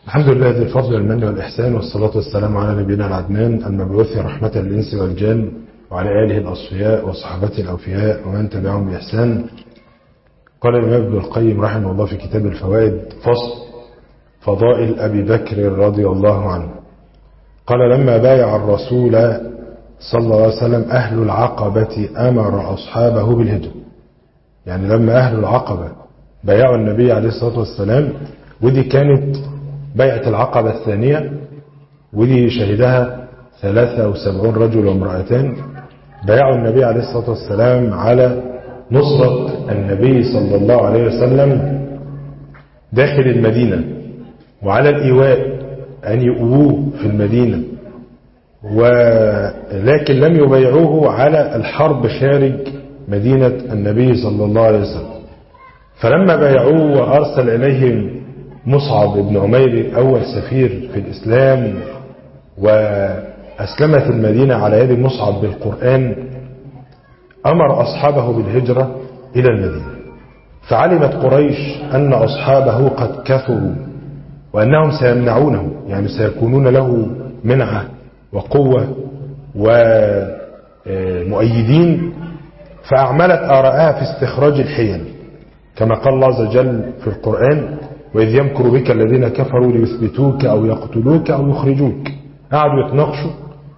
الحمد لله ذي الفضل والمن والإحسان، والصلاة والسلام على نبينا العدنان المبعوث رحمة للإنس والجان، وعلى آله الأصفياء وصحابته الأوفياء ومن تبعهم بإحسان. قال الإمام ابن القيم رحمه الله في كتاب الفوائد: فصل فضائل أبي بكر رضي الله عنه. قال: لما بايع الرسول صلى الله عليه وسلم أهل العقبة أمر أصحابه بالهجرة. يعني لما أهل العقبة بايعوا النبي عليه الصلاة والسلام، ودي كانت بيعة العقبة الثانية، ودي شهدها 73 رجل وامرأتان، بايعوا النبي عليه الصلاة والسلام على نصرة النبي صلى الله عليه وسلم داخل المدينة، وعلى الإيواء أن يؤووه في المدينة، ولكن لم يبايعوه على الحرب خارج مدينة النبي صلى الله عليه وسلم. فلما بايعوه وأرسل إليهم مصعب بن عمير أول سفير في الإسلام، وأسلمت المدينة على يد مصعب بالقرآن، أمر أصحابه بالهجرة إلى المدينة. فعلمت قريش أن أصحابه قد كثروا وأنهم سيمنعونه، يعني سيكونون له منعة وقوة ومؤيدين، فأعملت آراءها في استخراج الحيل، كما قال الله عز وجل في القرآن: وإذ يمكر بك الذين كفروا ليثبتوك أو يقتلوك أو يخرجوك. قعدوا يتناقشوا،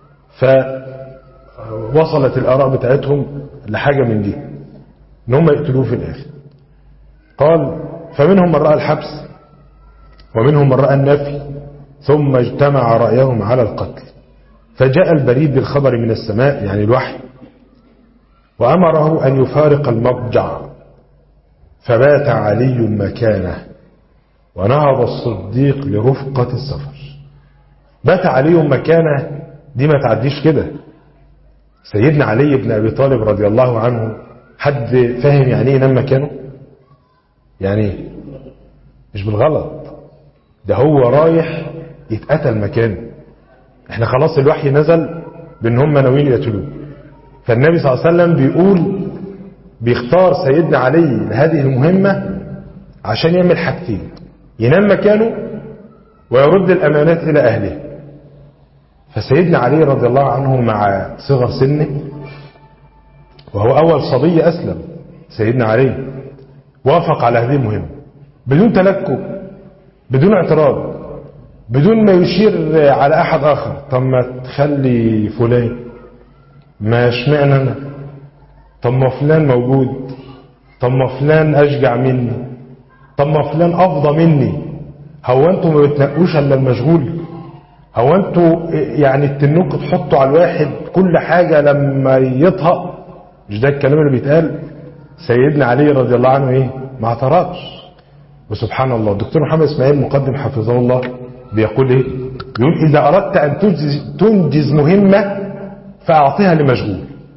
فوصلت الآراء بتاعتهم لحاجة من دي، إن هم يقتلوه في الآخر. قال: فمنهم من رأى الحبس ومنهم من رأى النفي، ثم اجتمع رأيهم على القتل، فجاء البريد بالخبر من السماء، يعني الوحي، وأمره أن يفارق المضجع، فبات علي مكانه، ونهض الصديق لرفقة السفر. بات علي مكانه دي ما تعديش كده. سيدنا علي بن أبي طالب رضي الله عنه، حد فاهم يعني ايه ينام مكانه؟ يعني مش بالغلط، ده هو رايح يتقتل مكانه. احنا خلاص الوحي نزل بان هم ناويين يقتلوه، فالنبي صلى الله عليه وسلم بيقول بيختار سيدنا علي لهذه المهمة عشان يعمل حاجتين: ينام مكانه ويرد الأمانات إلى أهله. فسيدنا علي رضي الله عنه مع صغر سنه، وهو أول صبي أسلم، سيدنا علي وافق على هذه المهمة بدون تلكؤ، بدون اعتراض، بدون ما يشير على أحد آخر. طب ما تخلي فلان، ما اشمعنى أنا؟ طب ما فلان موجود، طب ما فلان أشجع مني، طب ما فلان أفضى مني. هو أنتوا ما بتنقوش إلا المشغول؟ هو أنتوا يعني التنوك تحطوا على الواحد كل حاجة لما يطهق؟ مش ده الكلام اللي بيتقال؟ سيدنا علي رضي الله عنه ايه؟ ما اعترضش. وسبحان الله، الدكتور محمد اسماعيل مقدم حفظه الله بيقول ايه؟ بيقول: إذا أردت أن تنجز مهمة فأعطيها لمشغول.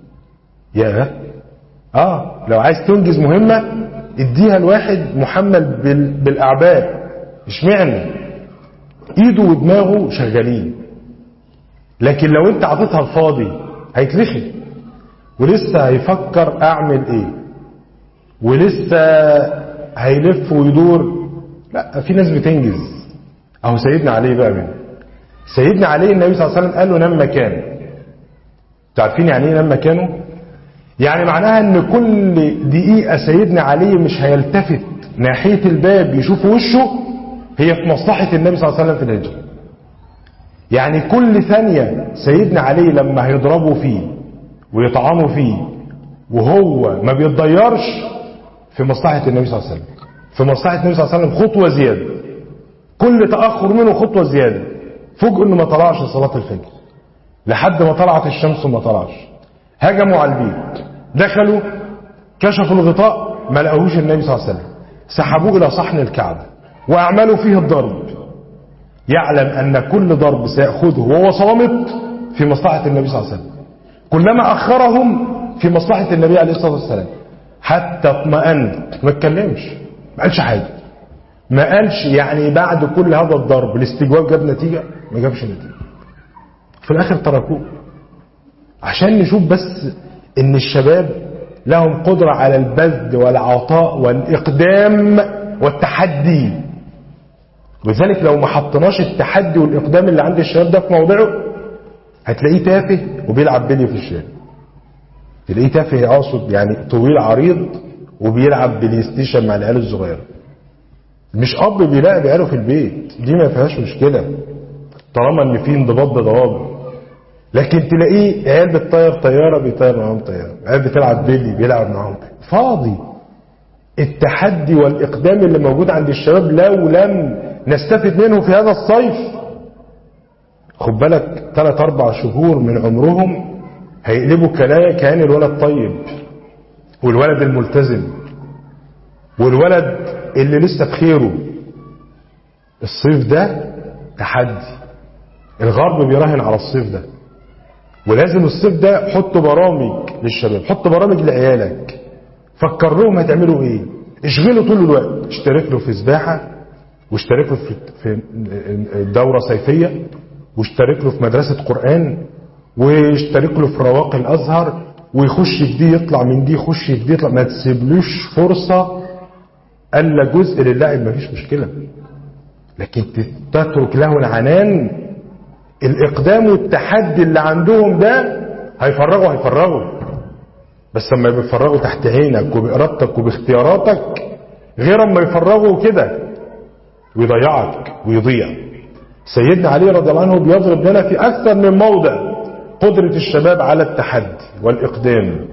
لو عايز تنجز مهمة اديها الواحد محمل بالأعباء. اشمعنى؟ ايده ودماغه شغالين. لكن لو انت عطيتها الفاضي هيتلخي، ولسه هيفكر اعمل ايه، ولسه هيلف ويدور. لا، في ناس بتنجز. اهو سيدنا علي بقى منه. سيدنا علي النبي صلى الله عليه وسلم قال له نام مكانه. تعرفين يعني ايه نام مكانه؟ يعني معناها ان كل دقيقة سيدنا علي مش هيلتفت ناحية الباب يشوف وشه، هي في مصلحة النبي صلى الله عليه وسلم في الهجرة. يعني كل ثانية سيدنا علي لما هيضربوا فيه ويطعنوا فيه وهو ما بيتضيرش، في مصلحة النبي صلى الله عليه وسلم، في مصلحة النبي صلى الله عليه وسلم خطوة زيادة. كل تأخر منه خطوة زيادة. فوجئوا انه ما طلعش صلاة الفجر لحد ما طلعت الشمس وما طلعش. هجموا على البيت، دخلوا كشفوا الغطاء، ما لقوهوش النبي صلى الله عليه وسلم، سحبوه إلى صحن الكعبة وأعملوا فيه الضرب. يعلم أن كل ضرب سيأخذه وهو صامت في مصلحة النبي صلى الله عليه وسلم، كلما أخرهم في مصلحة النبي عليه الصلاة والسلام، حتى اطمأن. ما اتكلمش، ما قالش حاجة، ما قالش يعني بعد كل هذا الضرب الاستجواب جاب نتيجة؟ ما جابش نتيجة. في الآخر تركوه عشان نشوف بس ان الشباب لهم قدرة على البذل والعطاء والإقدام والتحدي. ولذلك لو ما حطناش التحدي والإقدام اللي عند الشباب ده في موضعه هتلاقيه تافه وبيلعب بلي في الشارع. تلاقيه تافه اقصد يعني طويل عريض وبيلعب بلاي ستيشن مع العيال الصغيره. مش اب بيلاقي عياله في البيت، دي ما فيهاش مشكله طالما ان في انضباط بضوابط. لكن تلاقيه عيال بتطير طياره بيطير معاهم طياره، عيال بتلعب بلي بيلعب معاهم فاضي. التحدي والاقدام اللي موجود عند الشباب لو لم نستفد منه في هذا الصيف، خد بالك 3-4 شهور من عمرهم هيقلبوا كيان الولد طيب والولد الملتزم والولد اللي لسه بخيره. الصيف ده تحدي، الغرب بيراهن على الصيف ده، ولازم الصيف ده حط برامج للشباب، حط برامج لعيالك، فكر لهم هتعملوا ايه، اشغلوا طول الوقت، اشترك له في سباحه، واشترك له في دوره صيفيه، واشترك له في مدرسه قران، واشترك له في رواق الازهر، ويخش في دي يطلع من دي، يخش في دي يطلع. ما تسيبلوش فرصه الا جزء للعب، مفيش مشكله، لكن تترك له العنان. الاقدام والتحدي اللي عندهم ده هيفرغوا، بس لما يفرغوا تحت عينك وبإرادتك وباختياراتك، غير اما يفرغوا كده ويضيعك ويضيع. سيدنا علي رضي الله عنه بيضرب لنا في اكثر من موضع قدرة الشباب على التحدي والإقدام.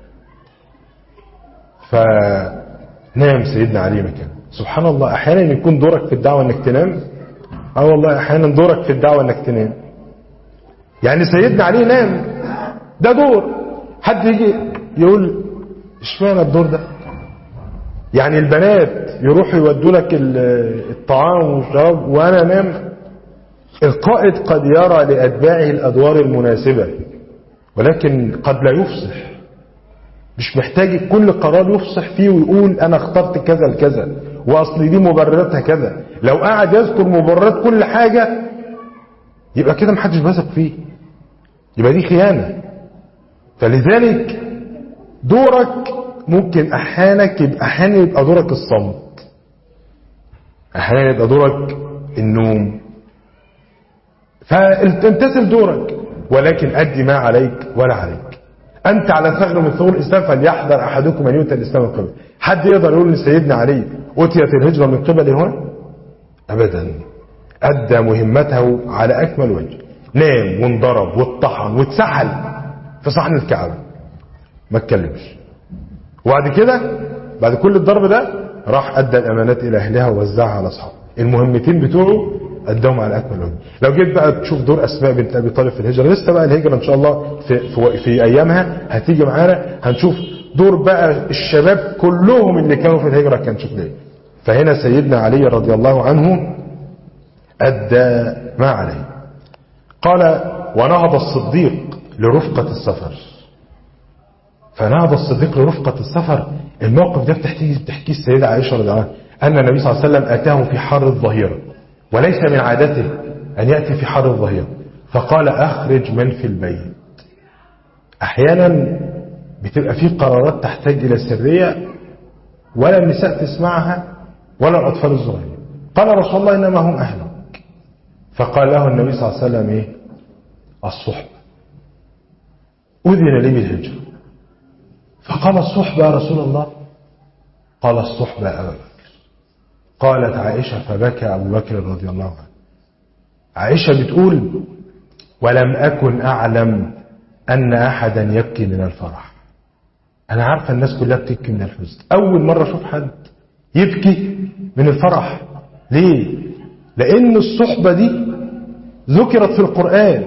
فنام سيدنا علي مكانه. سبحان الله، أحيانا يكون دورك في الدعوة أنك تنام. والله أحيانا دورك في الدعوة أنك تنام. يعني سيدنا علي نام، ده دور. حد يجي يقول اشمعنى الدور ده؟ يعني البنات يروحوا يودوا لك الطعام والشراب وأنا نام. القائد قد يرى لأتباعه الأدوار المناسبة، ولكن قد لا يفصح. مش محتاج كل قرار يفصح فيه ويقول أنا اخترت كذا لكذا وأصل دي مبرراتها كذا. لو قاعد يذكر مبررات كل حاجة يبقى كده محدش بيثق فيه، يبقى دي خيانة. فلذلك دورك ممكن أحيانا يبقى دورك الصمت، أحيانا يبقى دورك النوم، فامتثل دورك، ولكن أدي ما عليك ولا عليك. أنت على ثغر من ثغور الإسلام فليحذر أحدكم أن يؤتى الإسلام من قبل. حد يقدر يقول لسيدنا علي أتيت الهجرة من قبل هنا؟ أبدا. أدى مهمته على أكمل وجه، نام وانضرب واتطحن واتسحل في صحن الكعبة، ما اتكلمش. وبعد كده بعد كل الضرب ده راح أدى الأمانات إلى أهلها ووزعها على أصحابه. المهمتين بتوعه أداهم على أكمل وجه. لو جيت بقى تشوف دور أسماء بنت أبي طالب في الهجرة، لسه بقى الهجرة إن شاء الله في أيامها هتيجي معانا، هنشوف دور بقى الشباب كلهم اللي كانوا في الهجرة كان شكله إيه. فهنا سيدنا علي رضي الله عنه أدى ما عليه. قال ونهض الصديق لرفقة السفر. فنهض الصديق لرفقة السفر. الموقف ده بتحكيه السيدة عائشة رضي الله عنها أن النبي صلى الله عليه وسلم أتاه في حر الظهيرة، وليس من عادته أن يأتي في حر الظهيرة، فقال أخرج من في البيت. أحيانا بتبقى في قرارات تحتاج إلى سرية ولا النساء تسمعها ولا الأطفال الصغيرين. قال رسول الله إنما هم أهلك. فقال له النبي صلى الله عليه وسلم إيه؟ الصحبة. أذن لي بالهجرة. فقال الصحبة يا رسول الله؟ قال الصحبة أبا بكر. قالت عائشة فبكى أبو بكر رضي الله عنه. عائشة بتقول ولم أكن أعلم أن أحدا يبكي من الفرح. أنا عارفة الناس كلها بتبكي من الحزن، أول مرة أشوف حد يبكي من الفرح. ليه؟ لأن الصحبة دي ذكرت في القرآن،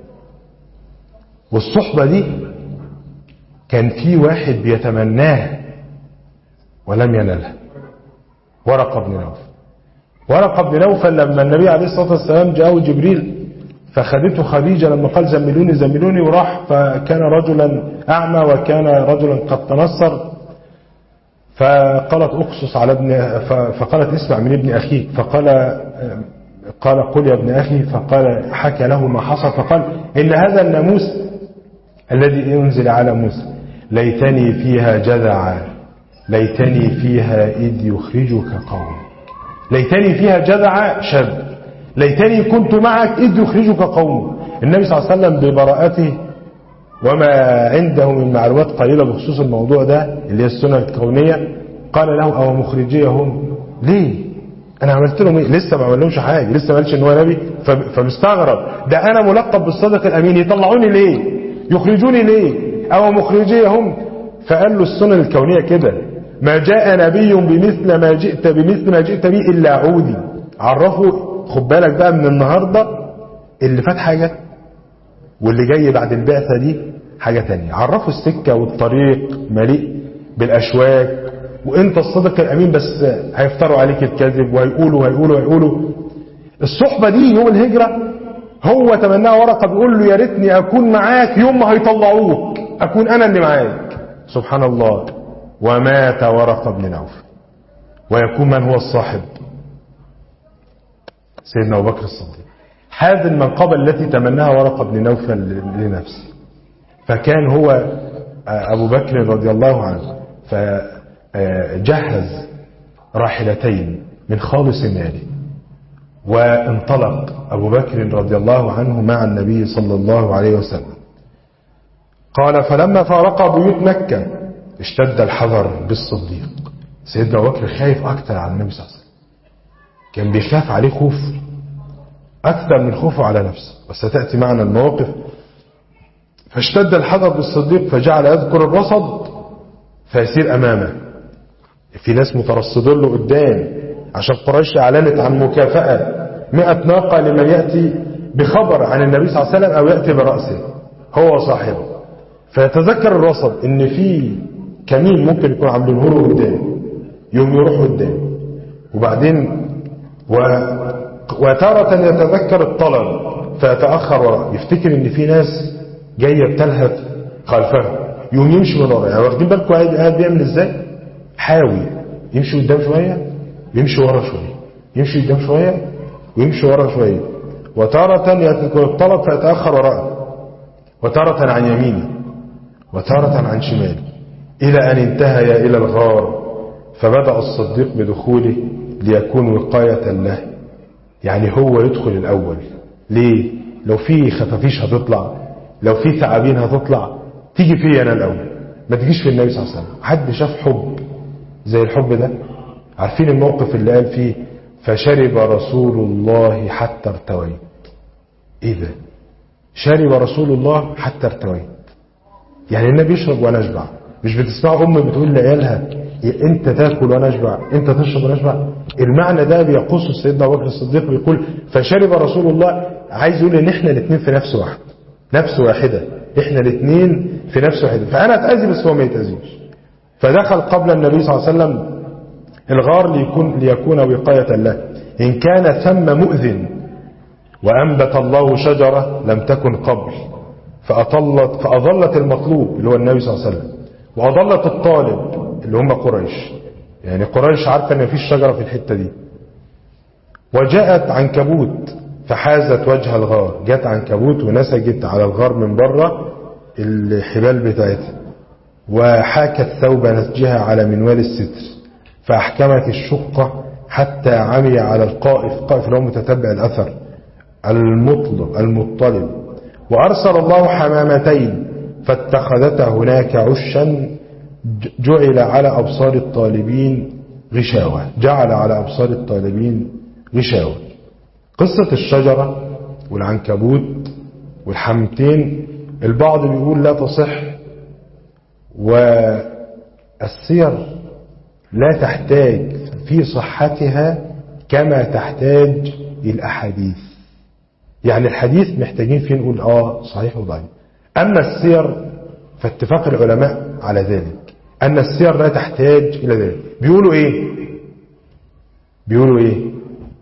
والصحبة دي كان في واحد بيتمناها ولم ينالها، ورقة بن نوفل. ورقة بن نوفل لما النبي عليه الصلاة والسلام جاءه جبريل فخدته خديجة لما قال زملوني زملوني، وراح فكان رجلا أعمى وكان رجلا قد تنصر، فقالت أقصص على فقالت اسمع من ابن أخيك، قال قل يا ابن أخي، فقال حكى له ما حصل، فقال إن هذا الناموس الذي أنزل على موسى ليتني فيها جذعا، ليتني فيها إذ يخرجك قومك. ليتني فيها جذع شاب، ليتني كنت معك إذ يخرجك قوم. النبي صلى الله عليه وسلم ببراءته وما عنده من معلومات قليلة بخصوص الموضوع ده اللي هي السنة الكونية، قال له أو مخرجيهم ليه؟ أنا عملت لهم إيه؟ لسه ما عملهمش حاجة، لسه ما قالش إن هو نبي. فمستغرب، ده أنا ملقب بالصادق الأمين، يطلعوني ليه؟ يخرجوني ليه؟ أو مخرجيهم. فقال له السنة الكونية كده، ما جاء نبي بمثل ما جئت به إلا عودي. عرفوا، خد بالك بقى من النهاردة اللي فات حاجة واللي جاي بعد البعثة دي حاجة تانية. عرفوا السكة والطريق مليء بالأشواك، وانت الصدق الأمين، بس هيفتروا عليك الكذب وهيقولوا. الصحبة دي يوم الهجرة هو تمناها ورقة، بيقول له يا ريتني أكون معاك يوم ما هيطلعوك، أكون أنا اللي معاك. سبحان الله. ومات ورقة بن نوفل، ويكون من هو الصاحب؟ سيدنا أبو بكر الصديق. هذه المنقبة التي تمناها ورقة بن نوفل لنفسه. فكان هو أبو بكر رضي الله عنه فجهز راحلتين من خالص ماله، وانطلق أبو بكر رضي الله عنه مع النبي صلى الله عليه وسلم. قال فلما فارق بيوت مكة اشتد الحذر بالصديق. سيدنا أبو بكر خايف أكثر على النبي صلى الله عليه وسلم، كان بيخاف عليه خوف أكثر من خوفه على نفسه، وستأتي معنا المواقف. فاشتد الحذر بالصديق فجعل يذكر الرصد فيسير أمامه. في ناس مترصدين له قدام، عشان قريش أعلنت عن مكافأة 100 ناقة لمن يأتي بخبر عن النبي صلى الله عليه وسلم أو يأتي برأسه هو صاحبه. فيتذكر الرصد إن في كمين ممكن يكون عاملينه له قدام، يوم يروح قدام. وبعدين وتارة يتذكر الطلب فيتأخر وراء، يفتكر إن في ناس جاية بتلهث خلفه، يوم يمشي من وراء. يعني واخدين بالكم قاعد بيعمل ازاي؟ حاوي يمشي قدام شوية ويمشي ورا شوية، يمشي قدام شوية ويمشي ورا شوية. وتارة يتذكر الطلب فيتأخر وراءه، وتارة عن يمينه وتارة عن شماله، إلى أن انتهى إلى الغار. فبدأ الصديق بدخوله ليكون وقاية له، يعني هو يدخل الأول. ليه؟ لو في خفافيش هتطلع، لو في ثعابين هتطلع، تيجي فيه أنا الأول، ما تجيش في النبي صلى الله عليه وسلم. حد شاف حب زي الحب ده؟ عارفين الموقف اللي قال فيه فشرب رسول الله حتى ارتويت؟ ايه ده؟ شرب رسول الله حتى ارتويت، يعني النبي يشرب وانا اشبع. مش بتسمعوا ام بتقول لعيالها انت تاكل وانا اشبع، انت تشرب وانا اشبع؟ المعنى ده بيقصه سيدنا ابو بكر الصديق، بيقول فشرب رسول الله، عايز يقول ان احنا الاثنين في نفس واحد، نفس واحده، احنا الاثنين في نفس واحده. فانا اتاذي بس هو ما يتاذيش. فدخل قبل النبي صلى الله عليه وسلم الغار ليكون وقاية له، إن كان ثم مؤذن. وأنبت الله شجرة لم تكن قبل فأضلت المطلوب اللي هو النبي صلى الله عليه وسلم، وأضلت الطالب اللي هم قريش. يعني قريش عارفة أن مفيش شجرة في الحتة دي. وجاءت عنكبوت فحازت وجه الغار، جاءت عنكبوت ونسجت على الغار من بره الحبال بتاعتها، وحاكت ثوب نسجها على منوال الستر، فأحكمت الشقة حتى عمي على القائف اللي هو متتبع الأثر المطلب. وأرسل الله حمامتين فاتخذتا هناك عشا، جعل على أبصار الطالبين غشاوة. قصة الشجرة والعنكبوت والحمتين البعض بيقول لا تصح، والسير لا تحتاج في صحتها كما تحتاج الأحاديث. يعني الحديث محتاجين فيه نقول صحيح وضعيف، أما السير فاتفاق العلماء على ذلك أن السير لا تحتاج إلى ذلك. بيقولوا إيه؟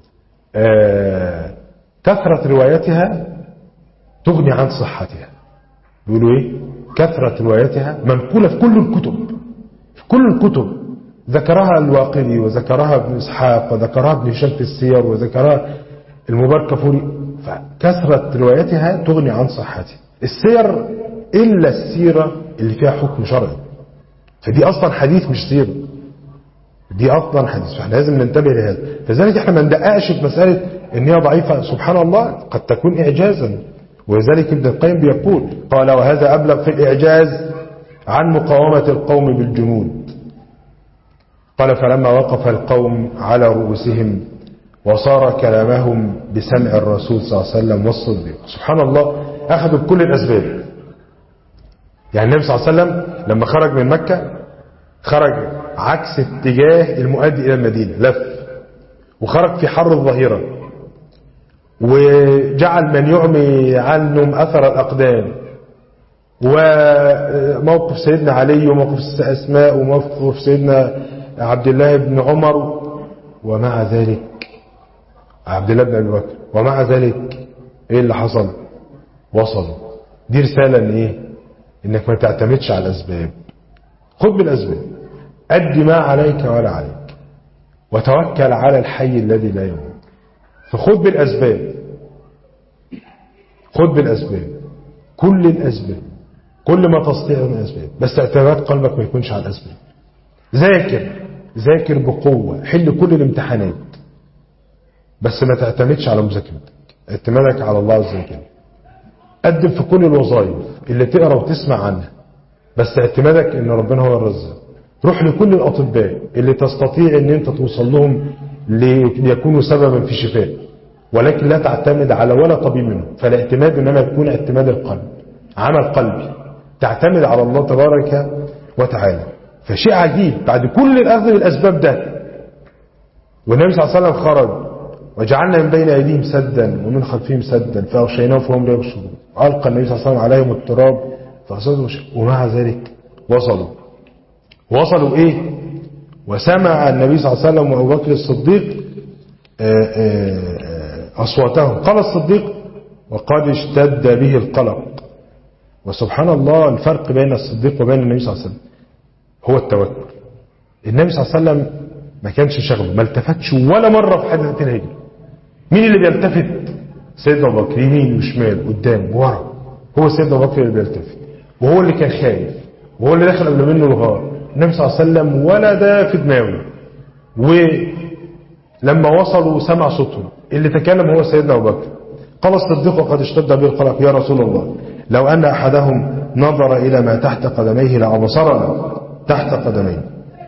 كثرة روايتها تغني عن صحتها. بيقولوا إيه؟ كثرة روايتها منقولة في كل الكتب، ذكرها الواقدي وذكرها ابن إسحاق وذكرها ابن هشام في السير وذكرها المباركفوري، فكثرة روايتها تغني عن صحتها. السير إلا السيرة اللي فيها حكم شرعي، فدي أصلا حديث مش سيرة. دي أفضل حديث، فاحنا لازم ننتبه لهذا. فذلك احنا ما ندققش في مسألة ان هي ضعيفة، سبحان الله قد تكون إعجازا. ولذلك ابن القيم بيقول قال وهذا أبلغ في الإعجاز عن مقاومة القوم بالجنود. قال فلما وقف القوم على رؤوسهم وصار كلامهم بسمع الرسول صلى الله عليه وسلم والصديق، سبحان الله أخذوا بكل الأسباب. يعني النبي صلى الله عليه وسلم لما خرج من مكة خرج عكس اتجاه المؤدي إلى المدينة، لف وخرج في حر الظهيرة، وجعل من يعمي عنهم أثر الأقدام، وموقف سيدنا علي وموقف أسماء وموقف سيدنا عبد الله بن عمر، ومع ذلك عبد الله بن أبي بكر، ومع ذلك إيه اللي حصل؟ وصلوا. دي رسالة إيه؟ إنك ما تعتمدش على الأسباب، خذ بالأسباب، أد ما عليك ولا عليك، وتوكل على الحي الذي لا يموت. فخذ بالأسباب، خذ بالأسباب، كل الأسباب، كل ما تستطيع من الأسباب، بس اعتماد قلبك ما يكونش على الأسباب. ذاكر بقوة، حل كل الامتحانات، بس ما تعتمدش على مذاكرتك، اعتمادك على الله عز وجل. قدم في كل الوظائف اللي تقرأ وتسمع عنها، بس اعتمادك ان ربنا هو الرزاق. روح لكل الأطباء اللي تستطيع ان انت توصل لهم ليكونوا سببا في شفاء، ولكن لا تعتمد على ولا طبيب منهم. فالاعتماد انما يكون اعتماد القلب، عمل قلبي، تعتمد على الله تبارك وتعالى. فشيء عجيب بعد كل الأخذ بالأسباب ده، والنبي صلى الله عليه وسلم خرج وجعلنا من بين أيديهم سدا ومن خلفهم سدا فأغشيناهم فهم لا يبصرون، ألقى النبي صلى الله عليه وسلم عليهم التراب فأصابهم، ومع ذلك وصلوا إيه؟ وسمع النبي صلى الله عليه وسلم وأبو بكر الصديق أصواتهم. قال الصديق وقد اشتد به القلق. وسبحان الله الفرق بين الصديق وبين النبي صلى الله عليه وسلم هو التوكل. النبي صلى الله عليه وسلم ما كانش شغله، ما التفتش ولا مرة في حادثة الهجرة. مين اللي بيلتفت؟ سيدنا أبو بكر، يمين وشمال قدام ورا، هو سيدنا أبو بكر اللي بيلتفت، وهو اللي كان خايف، وهو اللي دخل قبل منه الغار. النبي صلى الله عليه وسلم ولا ده في دماغه. ولما وصلوا سمع صوتهم، اللي تكلم هو سيدنا أبو بكر. قال الصديق وقد اشتد به القلق يا رسول الله لو أن أحدهم نظر إلى ما تحت قدميه لأبصرنا تحت قدميه.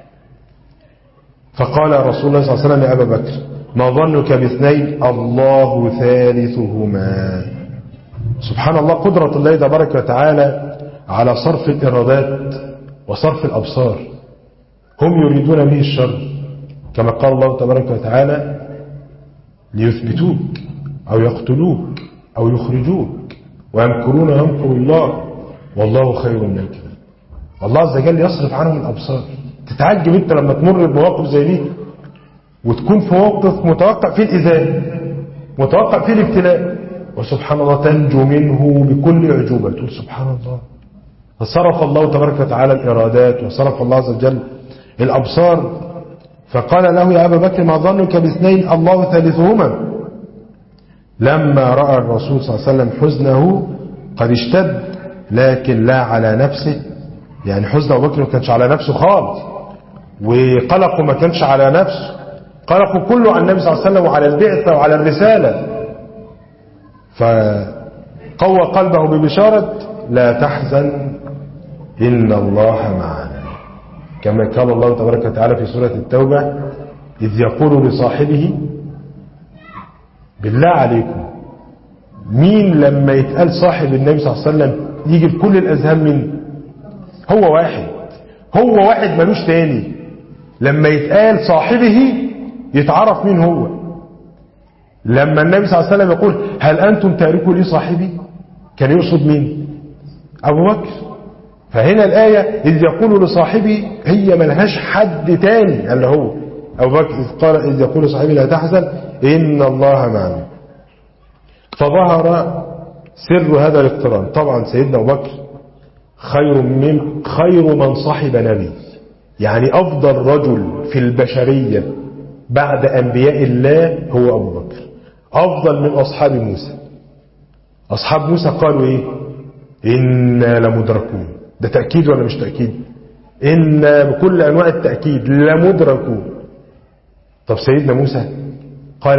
فقال رسول الله صلى الله عليه وسلم يا أبا بكر ما ظنك باثنين الله ثالثهما. سبحان الله قدرة الله تبارك وتعالى على صرف الإرادات وصرف الأبصار. هم يريدون به الشر كما قال الله تبارك وتعالى ليثبتوك أو يقتلوك أو يخرجوك ويمكرون يمكر الله والله خير الماكرين. والله عز وجل يصرف عنهم الأبصار. تتعجب انت لما تمر بمواقف زي دي وتكون في موقف متوقع فيه الإذان، متوقع فيه الابتلاء، وسبحان الله تنجو منه بكل أعجوبة. تقول سبحان الله. فصرف الله تبارك وتعالى الإرادات وصرف الله عز وجل الأبصار. فقال له يا أبا بكر ما ظنك باثنين الله ثالثهما. لما رأى الرسول صلى الله عليه وسلم حزنه قد اشتد لكن لا على نفسه، يعني حزن أبو بكر ما كانش على نفسه خالص، وقلقه ما كانش على نفسه، قلقه كله على النبي صلى الله عليه وسلم وعلى البعثة وعلى الرسالة. فقوى قلبه ببشارة لا تحزن إن الله معنا، كما قال الله تبارك وتعالى في سورة التوبة إذ يقول لصاحبه بالله عليكم. مين لما يتقال صاحب النبي صلى الله عليه وسلم يجي بكل الأذهان من هو واحد ملوش تاني. لما يتقال صاحبه يتعرف مين هو. لما النبي صلى الله عليه وسلم يقول هل أنتم تاركوا لي صاحبي كان يقصد مين؟ أبو بكر. فهنا الآية إذ يقول لصاحبه هي ملهاش حد تاني اللي هو أبو بكر. إذ يقول لصاحبه لا تحزن إن الله معنا. فظهر سر هذا الاقتران. طبعا سيدنا أبو بكر خير من صاحب نبي، يعني أفضل رجل في البشرية بعد أنبياء الله هو أبو بكر، أفضل من أصحاب موسى. أصحاب موسى قالوا إيه؟ إنا لمدركون. ده تأكيد ولا مش تأكيد؟ إن بكل أنواع التأكيد لمدركون. طب سيدنا موسى قال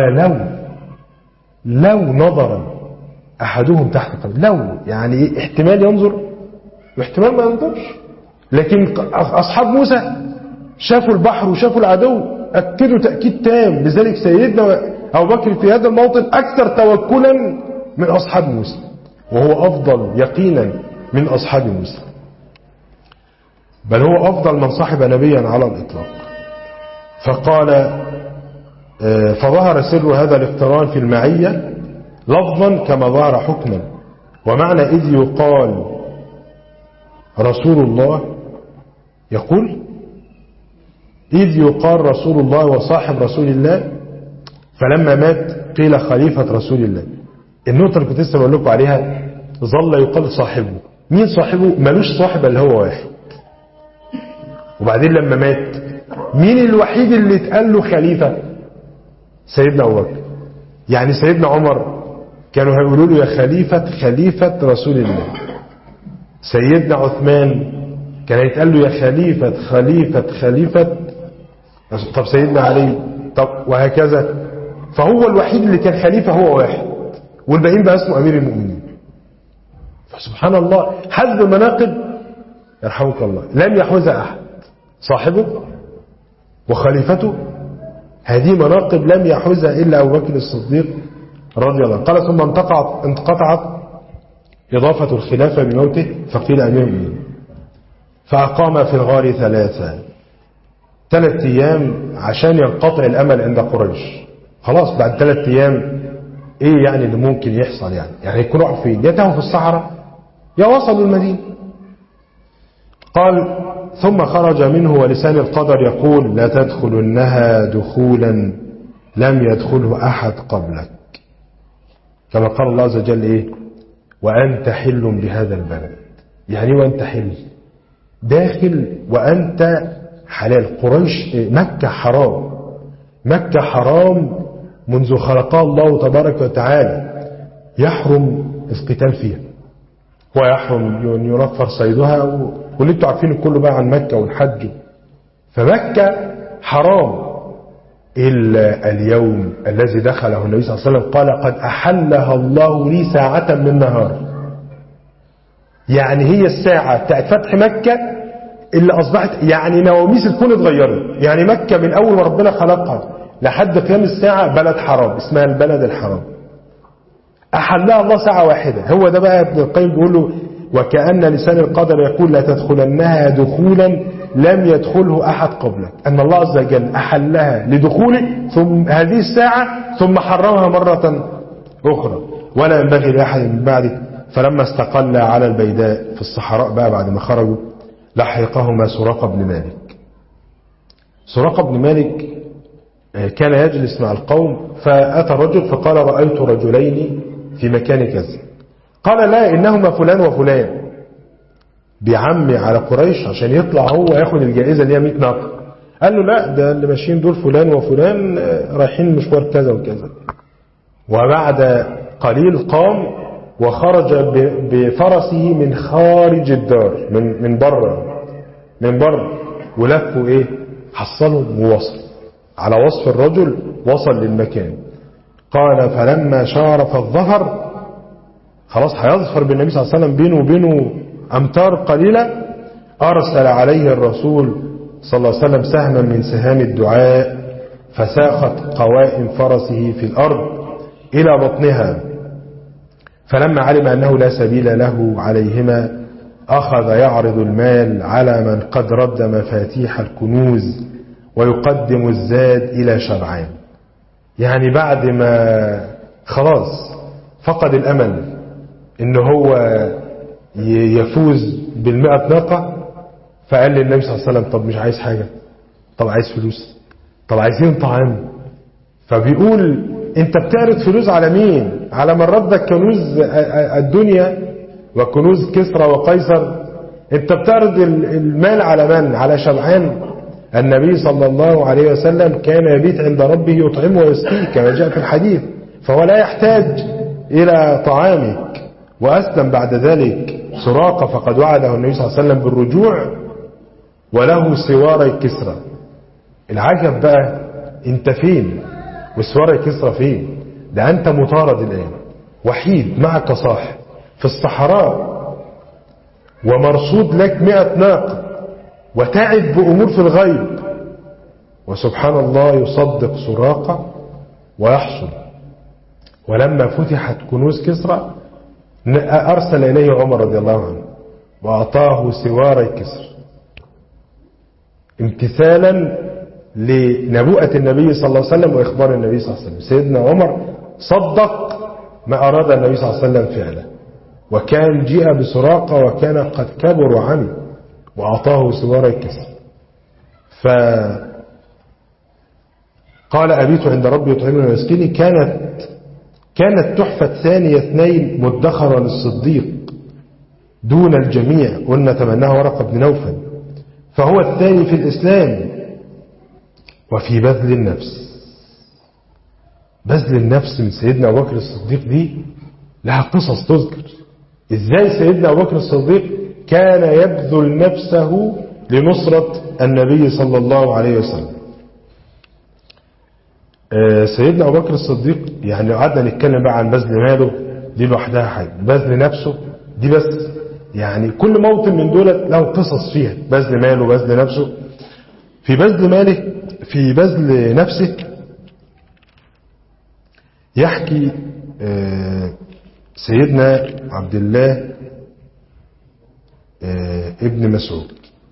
لو نظر أحدهم تحت قدم، لو يعني احتمال ينظر واحتمال ما ينظرش. لكن أصحاب موسى شافوا البحر وشافوا العدو أكدوا تأكيد تام. لذلك سيدنا أبو بكر في هذا الموطن أكثر توكلا من أصحاب موسى، وهو أفضل يقينا من أصحاب موسى، بل هو أفضل من صاحب نبيا على الإطلاق. فقال فظهر سر هذا الاقتران في المعية لفظا كما ظهر حكما. ومعنى إذ يقال رسول الله، يقول إذ يقال رسول الله وصاحب رسول الله، فلما مات قيل خليفة رسول الله. النقطة اللي كنت لسه بقول لكم عليها، ظل يقال صاحبه. مين صاحبه؟ ملوش صاحب اللي هو واحد. وبعدين لما مات مين الوحيد اللي اتقال له خليفة؟ سيدنا أبو بكر. يعني سيدنا عمر كانوا هيقولوا له يا خليفة رسول الله. سيدنا عثمان كان يتقال له يا خليفة. طب سيدنا علي، طب وهكذا. فهو الوحيد اللي كان خليفة هو واحد، والباقيين بقى اسمه أمير المؤمنين. فسبحان الله، حزب المناقب يرحمك الله لم يحوزها أحد. صاحبه وخليفته، هذه مناقب لم يحوزها إلا أبو بكر الصديق رضي الله عنه. قال ثم انقطعت إضافة الخلافة بموته فقيل أمير المؤمنين. فأقام في الغار 3 أيام عشان ينقطع الأمل عند قريش. خلاص بعد 3 أيام إيه يعني اللي ممكن يحصل؟ يعني يكونوا راحوا فين؟ يتهوا في الصحراء يا وصلوا المدينة. قال ثم خرج منه ولسان القدر يقول لا تدخلنها دخولا لم يدخله أحد قبلك، كما قال الله عز وجل إيه وأنت حل بهذا البلد. يعني وأنت حل داخل وأنت حلال. قريش مكة حرام منذ خلقها الله تبارك وتعالى، يحرم القتال فيها ويحرم ينفر صيدها، واللي انتوا عارفين كله بقى عن مكة والحج. فمكة حرام إلا اليوم الذي دخله النبي صلى الله عليه وسلم قال قد أحلها الله لي ساعة من نهار. يعني هي الساعة بتاعت فتح مكة اللي أصبحت يعني نواميس الكون اتغيرت. يعني مكة من أول ما ربنا خلقها لحد قيام الساعة بلد حرام اسمها البلد الحرام، أحلها الله ساعة واحدة. هو ده بقى ابن القيم بيقول له وكأن لسان القدر يقول لا تدخلنها دخولا لم يدخله أحد قبلك، أن الله عز وجل أحلها لدخوله ثم هذه الساعة ثم حرمها مرة أخرى ولا ينبغي لأحد من بعده. فلما استقل على البيداء في الصحراء بقى بعد ما خرجوا لحقهما سراقة بن مالك. سراقة بن مالك كان يجلس مع القوم، فأتى الرجل فقال رأيت رجلين في مكان كذا. قال لا إنهما فلان وفلان، بيعمي على قريش عشان يطلع هو ياخد الجائزة اللي هي 100 ناقة. قال له لا ده اللي ماشيين دول فلان وفلان رايحين مشوار كذا وكذا. وبعد قليل قام وخرج بفرسه من خارج الدار من بره ولفوا ايه حصلهم ووصل على وصف الرجل، وصل للمكان. قال فلما شارف الظهر، خلاص هيظهر بالنبي صلى الله عليه وسلم بينه وبينه أمتار قليلة، أرسل عليه الرسول صلى الله عليه وسلم سهما من سهام الدعاء فساخت قوائم فرسه في الأرض إلى بطنها. فلما علم أنه لا سبيل له عليهما أخذ يعرض المال على من قد رد مفاتيح الكنوز ويقدم الزاد إلى شبعان. يعني بعد ما خلاص فقد الأمل إن هو يفوز ب100 ناقة، فقال للنبي صلى الله عليه وسلم طب مش عايز حاجة، طب عايز فلوس، طب عايزين طعام. فبيقول انت بتعرض فلوس على مين؟ على من ردك كنوز الدنيا وكنوز كسرى وقيصر. انت بتعرض المال على من؟ على شبعان. النبي صلى الله عليه وسلم كان يبيت عند ربه يطعمه ويسقيه كما جاء في الحديث، فهو لا يحتاج إلى طعامك. وأسلم بعد ذلك سراقة، فقد وعده النبي صلى الله عليه وسلم بالرجوع وله سواري كسرى. العجب بقى، انت فين وسواري كسرى فين؟ ده انت مطارد الآن، وحيد، معك صاحب في الصحراء، ومرصود لك 100 ناقة، وتعب بأمور في الغيب، وسبحان الله يصدق سراقة ويحصل. ولما فتحت كنوز كسرى أرسل إليه عمر رضي الله عنه وأعطاه سواري كسرى امتثالا لنبوءة النبي صلى الله عليه وسلم وإخبار النبي صلى الله عليه وسلم. سيدنا عمر صدق ما أراد النبي صلى الله عليه وسلم فعله، وكان جاء بسراقة وكان قد كبر وعمي وأعطاه سواري كسرى. فقال أبيت عند ربي يطعمني ويسقيني. كانت تحفة ثانية 2 مدخرة للصديق دون الجميع، قلنا تمناها ورقة بن نوفل، فهو الثاني في الإسلام وفي بذل النفس. بذل النفس من سيدنا أبو بكر الصديق دي لها قصص تذكر. إزاي سيدنا أبو بكر الصديق كان يبذل نفسه لنصرة النبي صلى الله عليه وسلم. سيدنا أبو بكر الصديق يعني لو قعدنا نتكلم بقى عن بذل ماله دي لوحدها حاجة، بذل نفسه دي بس، يعني كل موطن من دول له قصص فيها، بذل ماله بذل نفسه. في بذل ماله، في بذل نفسه يحكي سيدنا عبد الله ابن مسعود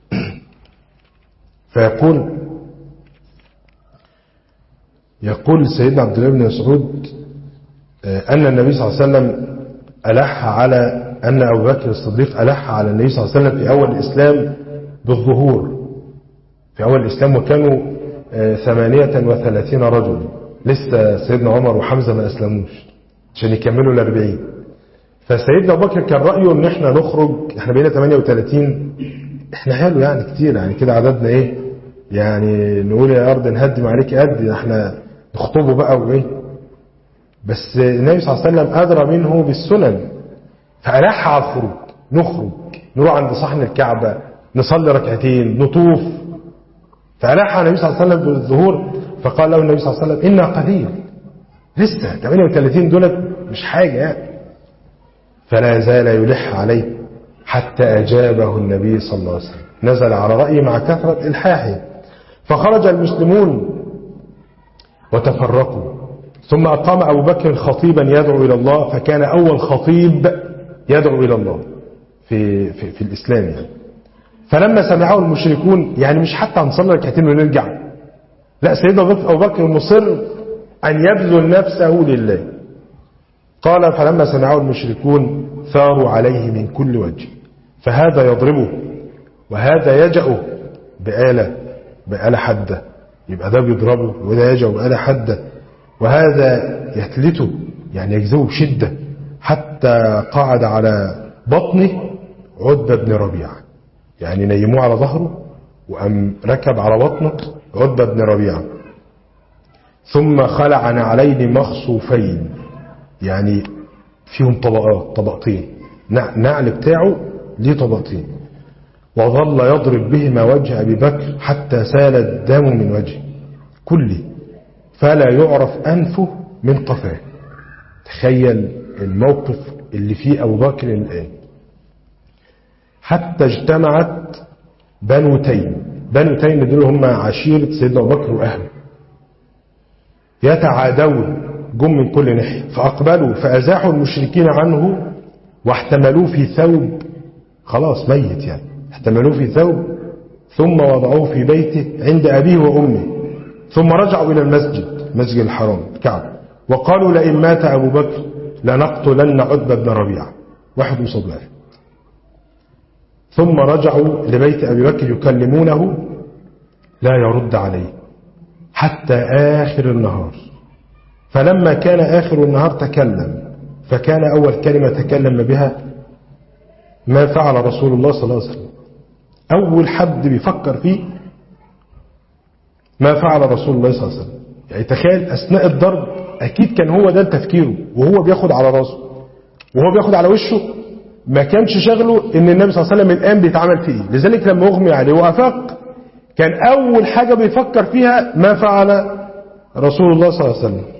يقول سيدنا عبد الله بن مسعود أن النبي صلى الله عليه وسلم ألح على أن أبو بكر الصديق ألح على النبي صلى الله عليه وسلم في أول الإسلام بالظهور، في أول الإسلام، وكانوا 38 رجل، لسه سيدنا عمر وحمزة ما أسلموش عشان يكملوا 40. فسيدنا أبو بكر كان رأيه إن إحنا نخرج، إحنا بقينا 38، إحنا حلو يعني كتير، يعني كده عددنا إيه، يعني نقول يا أرض نهدم عليك قد، إحنا نخطبه بقى وإيه. بس النبي صلى الله عليه وسلم أدرى منه بالسنن، فألح على الخروج، نخرج نروح عند صحن الكعبة نصلي ركعتين نطوف. فألح على النبي صلى الله عليه وسلم بالظهور، فقال له النبي صلى الله عليه وسلم إنها قليل، لسه 38 دولت مش حاجة يعني. فلا زال يلح عليه حتى أجابه النبي صلى الله عليه وسلم، نزل على رأيه مع كثرة إلحاحه. فخرج المسلمون وتفرقوا، ثم أقام أبو بكر خطيبا يدعو إلى الله، فكان أول خطيب يدعو إلى الله في الإسلام يعني. فلما سمعه المشركون، يعني مش حتى هنصلي ركعتين ونرجع، لا، سيدنا أبو بكر مصر أن يبذل نفسه لله. قال فلما سمعه المشركون ثاروا عليه من كل وجه، فهذا يضربه وهذا يجأه بآلة حادة، يبقى ده بيضربه وده يجأه بآلة حادة، وهذا يتلته يعني يجذبه بشدة، حتى قعد على بطنه عتبة بن ربيعة، يعني نيموه على ظهره وأم ركب على بطنه عتبة بن ربيعة. ثم خلع نعلين مخصوفين، يعني فيهم طبقتين، نعل بتاعه ليه طبقتين، وظل يضرب بهما وجه أبي بكر حتى سال الدم من وجهه كله، فلا يعرف أنفه من قفاه. تخيل الموقف اللي فيه أبو بكر الآن. حتى اجتمعت بنو تيم. بنو تيم دول هم عشيرة سيدنا أبو بكر وأهله، يتعادون، جم من كل ناحية، فأقبلوا فأزاحوا المشركين عنه واحتملوه في ثوب، خلاص ميت يعني، احتملوه في ثوب ثم وضعوه في بيته عند أبيه وأمه، ثم رجعوا إلى مسجد الحرام الكعبة، وقالوا لئن مات أبو بكر لنقتلن عتبة بن ربيعة، واحد قصاد واحد. ثم رجعوا لبيت أبي بكر يكلمونه لا يرد عليه حتى آخر النهار. فلما كان آخر النهار تكلم، فكان أول كلمة تكلم بها ما فعل رسول الله صلى الله عليه وسلم. أول حد بيفكر فيه ما فعل رسول الله صلى الله عليه وسلم. يعني تخيل أثناء الضرب أكيد كان هو ده تفكيره، وهو بياخد على راسه وهو بياخد على وشه، ما كانش شغله ان النبي صلى الله عليه وسلم الآن بيتعمل فيه. لذلك لما أغمي عليه وأفاق كان أول حاجة بيفكر فيها ما فعل رسول الله صلى الله عليه وسلم.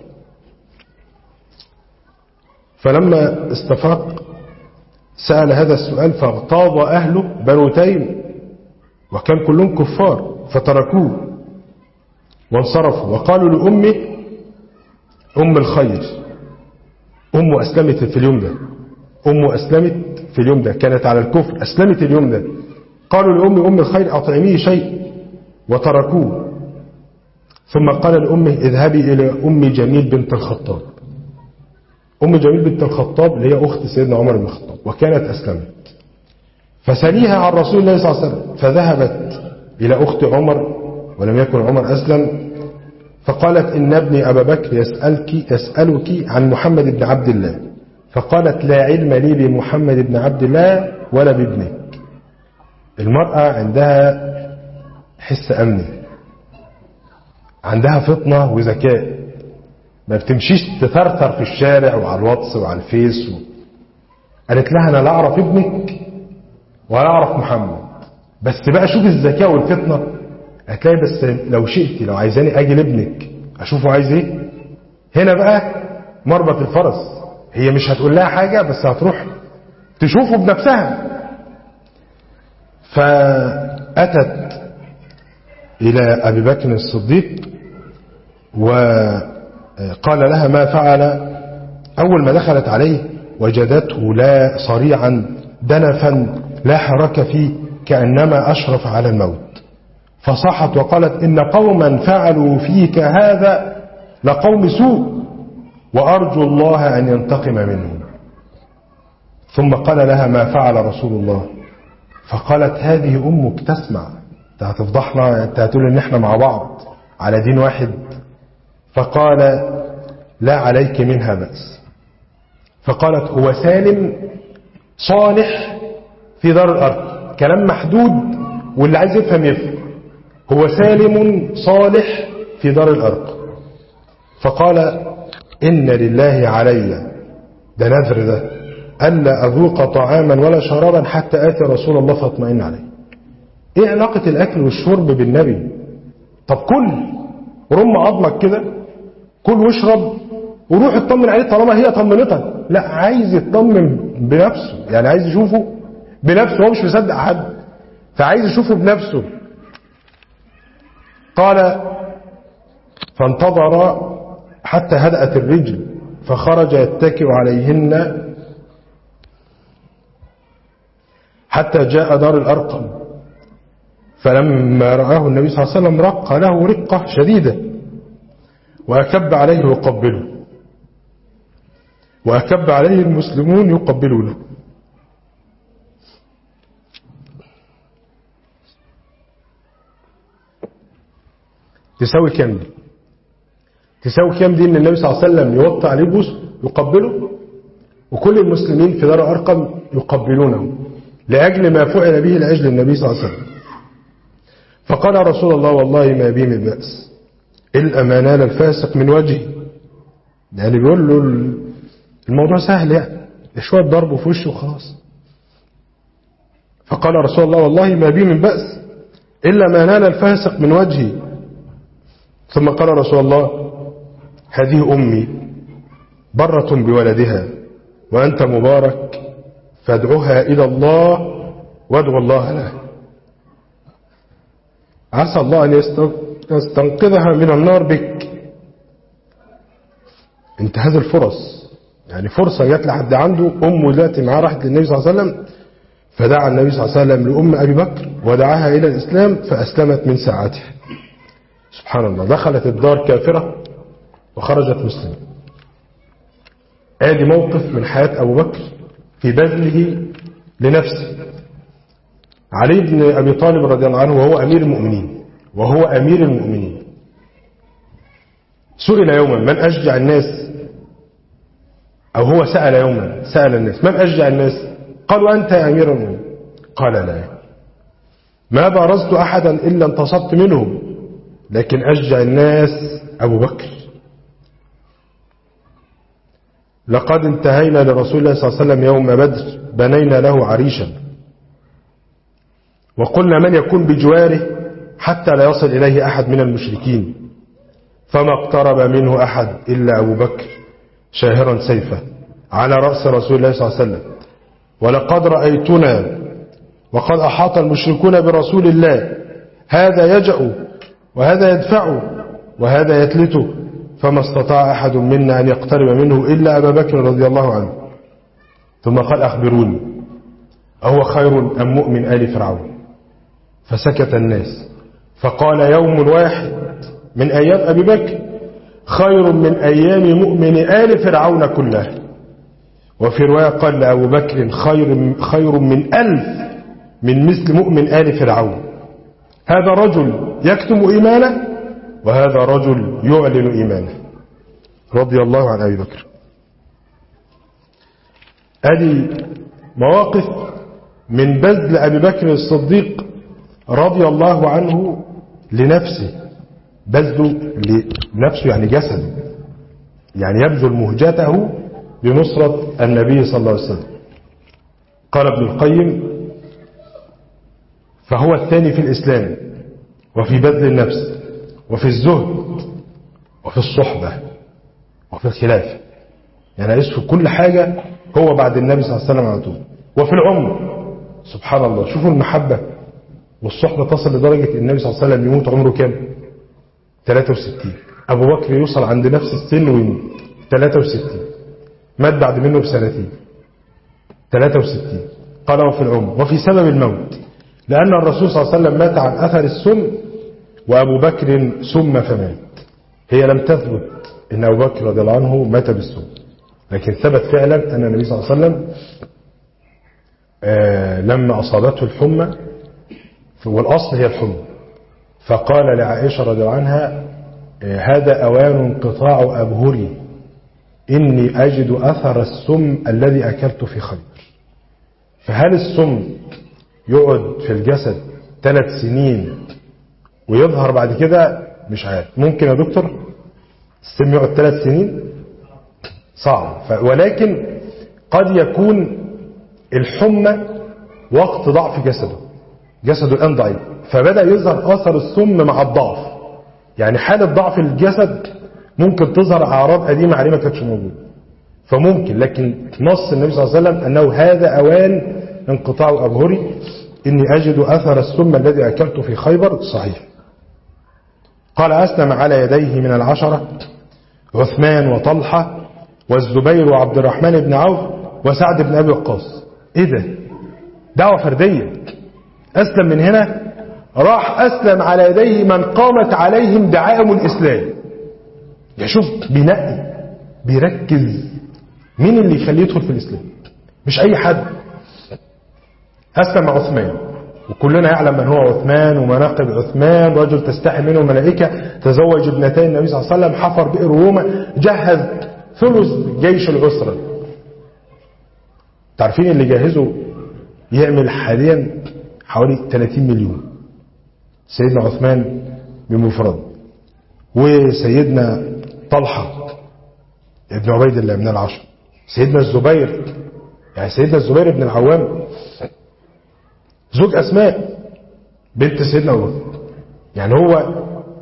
فلما استفاق سأل هذا السؤال فاغتاظ أهله بنو تيم وكان كلهم كفار فتركوه وانصرفوا وقالوا لأمه أم الخير. أمه أسلمت في اليوم ده، أمه أسلمت في اليوم ده، كانت على الكفر أسلمت اليوم ده. قالوا لأمه أم الخير أطعميه شيء وتركوه. ثم قال لأمه اذهبي إلى أم جميل بنت الخطاب. أم جميل بنت الخطاب اللي هي أخت سيدنا عمر بن الخطاب وكانت أسلمت، فسأليها عن رسول الله صلى الله عليه وسلم. فذهبت إلى أخت عمر ولم يكن عمر أسلم، فقالت إن ابني أبا بكر يسألك عن محمد بن عبد الله. فقالت لا علم لي بمحمد بن عبد الله ولا بابنك. المرأة عندها حس أمني، عندها فطنة وذكاء، ما بتمشيش تثرثر في الشارع وعلى الواتس وعلى الفيس قالت لها أنا لا أعرف ابنك ولا أعرف محمد، بس بقى شوف الذكاء والفطنة. هتلاقي بس لو شئتي لو عايزاني أجي لابنك أشوفه عايز إيه. هنا بقى مربط الفرس، هي مش هتقول لها حاجة بس هتروح تشوفه بنفسها. فأتت إلى أبي بكر الصديق وقال لها ما فعل. أول ما دخلت عليه وجدته لا صريعا دنفا لا حركة فيه كأنما أشرف على الموت، فصاحت وقالت إن قوما فعلوا فيك هذا لقوم سوء وأرجو الله أن ينتقم منهم. ثم قال لها ما فعل رسول الله. فقالت هذه أمك تسمع، انت هتفضحنا، انت هتقول ان احنا مع بعض على دين واحد. فقال لا عليك منها بأس. فقالت هو سالم صالح في دار الأرض، كلام محدود واللي عايز يفهم يفهم. هو سالم صالح في دار الأرض. فقال إن لله علي، ده نذر ده، ألا أذوق طعاما ولا شرابا حتى آتي رسول الله فاطمئن عليه. إيه علاقة الأكل والشرب بالنبي؟ طب كل رم عظمك كده، كل واشرب وروح اطمن عليه طالما هي طمنتك. لا، عايز يطمن بنفسه، يعني عايز يشوفه بنفسه، هو مش مصدق حد فعايز يشوفه بنفسه. قال فانتظر حتى هدأت الرجل فخرج يتكئ عليهن حتى جاء دار الأرقم. فلما رآه النبي صلى الله عليه وسلم رق له رقة شديدة وأكب عليه يقبله، وأكب عليه المسلمون يقبلونه. تساوي كم دي؟ تساوي كم دي ان النبي صلى الله عليه وسلم يوطي عليه بوس يقبله وكل المسلمين في دار أرقم يقبلونه لأجل ما فعل به لأجل النبي صلى الله عليه وسلم. فقال رسول الله والله ما بي من بأس إلا ما نال الفاسق من وجهي. يعني بيقول له الموضوع سهل، يعني شوية ضربه في وشه وخلاص. فقال رسول الله والله ما بي من بأس إلا ما نال الفاسق من وجهي. ثم قال رسول الله هذه أمي برة بولدها وأنت مبارك فادعوها إلى الله وادعو الله لها، عسى الله أن يستنقذها من النار بك. انتهز الفرص، يعني فرصة جات لحد عنده. أمه دلوقتي معاه راحت للنبي صلى الله عليه وسلم، فدعا النبي صلى الله عليه وسلم لأم أبي بكر ودعاها إلى الإسلام فأسلمت من ساعته. سبحان الله، دخلت الدار كافرة وخرجت مسلمة. ادي موقف من حياة أبو بكر في بذله لنفسه. علي بن أبي طالب رضي الله عنه وهو أمير المؤمنين سئل يوما من أشجع الناس، أو هو سأل يوما سأل الناس من أشجع الناس؟ قالوا أنت يا أمير المؤمنين. قال لا، ما بارزت أحدا إلا انتصبت منهم، لكن أشجع الناس أبو بكر. لقد انتهينا لرسول الله صلى الله عليه وسلم يوم بدر بنينا له عريشا وقلنا من يكون بجواره حتى لا يصل إليه أحد من المشركين، فما اقترب منه أحد إلا أبو بكر شاهرا سيفه على رأس رسول الله صلى الله عليه وسلم. ولقد رأيتنا وقد أحاط المشركون برسول الله، هذا يجأ وهذا يدفع وهذا يتلته، فما استطاع أحد منا أن يقترب منه إلا أبا بكر رضي الله عنه. ثم قال أخبروني أهو خير أم مؤمن آل فرعون؟ فسكت الناس، فقال يوم واحد من أيام أبي بكر خير من أيام مؤمن آل فرعون كلها. وفي رواية قال لأبو بكر خير من 1000 من مثل مؤمن آل فرعون. هذا رجل يكتم إيمانه وهذا رجل يعلن إيمانه رضي الله عن أبي بكر. هذه مواقف من بذل أبي بكر الصديق رضي الله عنه لنفسه، بذله لنفسه يعني جسده، يعني يبذل مهجته لنصرة النبي صلى الله عليه وسلم. قال ابن القيم فهو الثاني في الإسلام وفي بذل النفس وفي الزهد وفي الصحبة وفي الخلافة، يعني يسفك كل حاجة هو بعد النبي صلى الله عليه وسلم على طول. وفي العمر سبحان الله، شوفوا المحبة والصحبة تصل لدرجة النبي صلى الله عليه وسلم يموت عمره كام؟ 63. أبو بكر يوصل عند نفس السن ويموت 63، مات بعد منه بسنتين 63. قال وفي العمر وفي سبب الموت، لأن الرسول صلى الله عليه وسلم مات عن أثر السم وأبو بكر سم فمات. هي لم تثبت إن أبو بكر رضي الله عنه مات بالسم، لكن ثبت فعلا أن النبي صلى الله عليه وسلم لما أصابته الحمى، والأصل هي الحمى، فقال لعائشة رضي الله عنها هذا أوان انقطاع أبهري إني أجد أثر السم الذي أكلت في خيبر. فهل السم يقعد في الجسد 3 سنين ويظهر بعد كده؟ مش عارف، ممكن يا دكتور السم يقعد 3 سنين؟ صعب. ولكن قد يكون الحمى وقت ضعف جسده الآن ضعيف، فبدأ يظهر أثر السم مع الضعف، يعني حالة ضعف الجسد ممكن تظهر أعراض قديمة عليه ما كانتش موجودة، فممكن. لكن نص النبي صلى الله عليه وسلم أنه هذا أوان انقطاع أبهري إني أجد أثر السم الذي أكلت في خيبر، صحيح. قال أسلم على يديه من 10 عثمان وطلحة والزبير وعبد الرحمن بن عوف وسعد بن أبي وقاص. إيه ده؟ دعوة فردية. أسلم من هنا راح أسلم على يديه من قامت عليهم دعائم الإسلام. يشوف بينقي بيركز مين اللي يخليه يدخل في الإسلام، مش أي حد. أسلم عثمان، وكلنا يعلم من هو عثمان ومناقب عثمان، رجل تستحي منه الملائكة، تزوج ابنتين النبي صلى الله عليه وسلم، حفر بئر روما، جهز ثلث جيش العسرة. تعرفين اللي جهزه يعمل حاليا حوالي 30 مليون. سيدنا عثمان بمفرد، وسيدنا طلحة ابن عبيد الله من 10، سيدنا الزبير، يعني سيدنا الزبير بن العوام زوج أسماء بنت سيدنا أبو بكر، يعني هو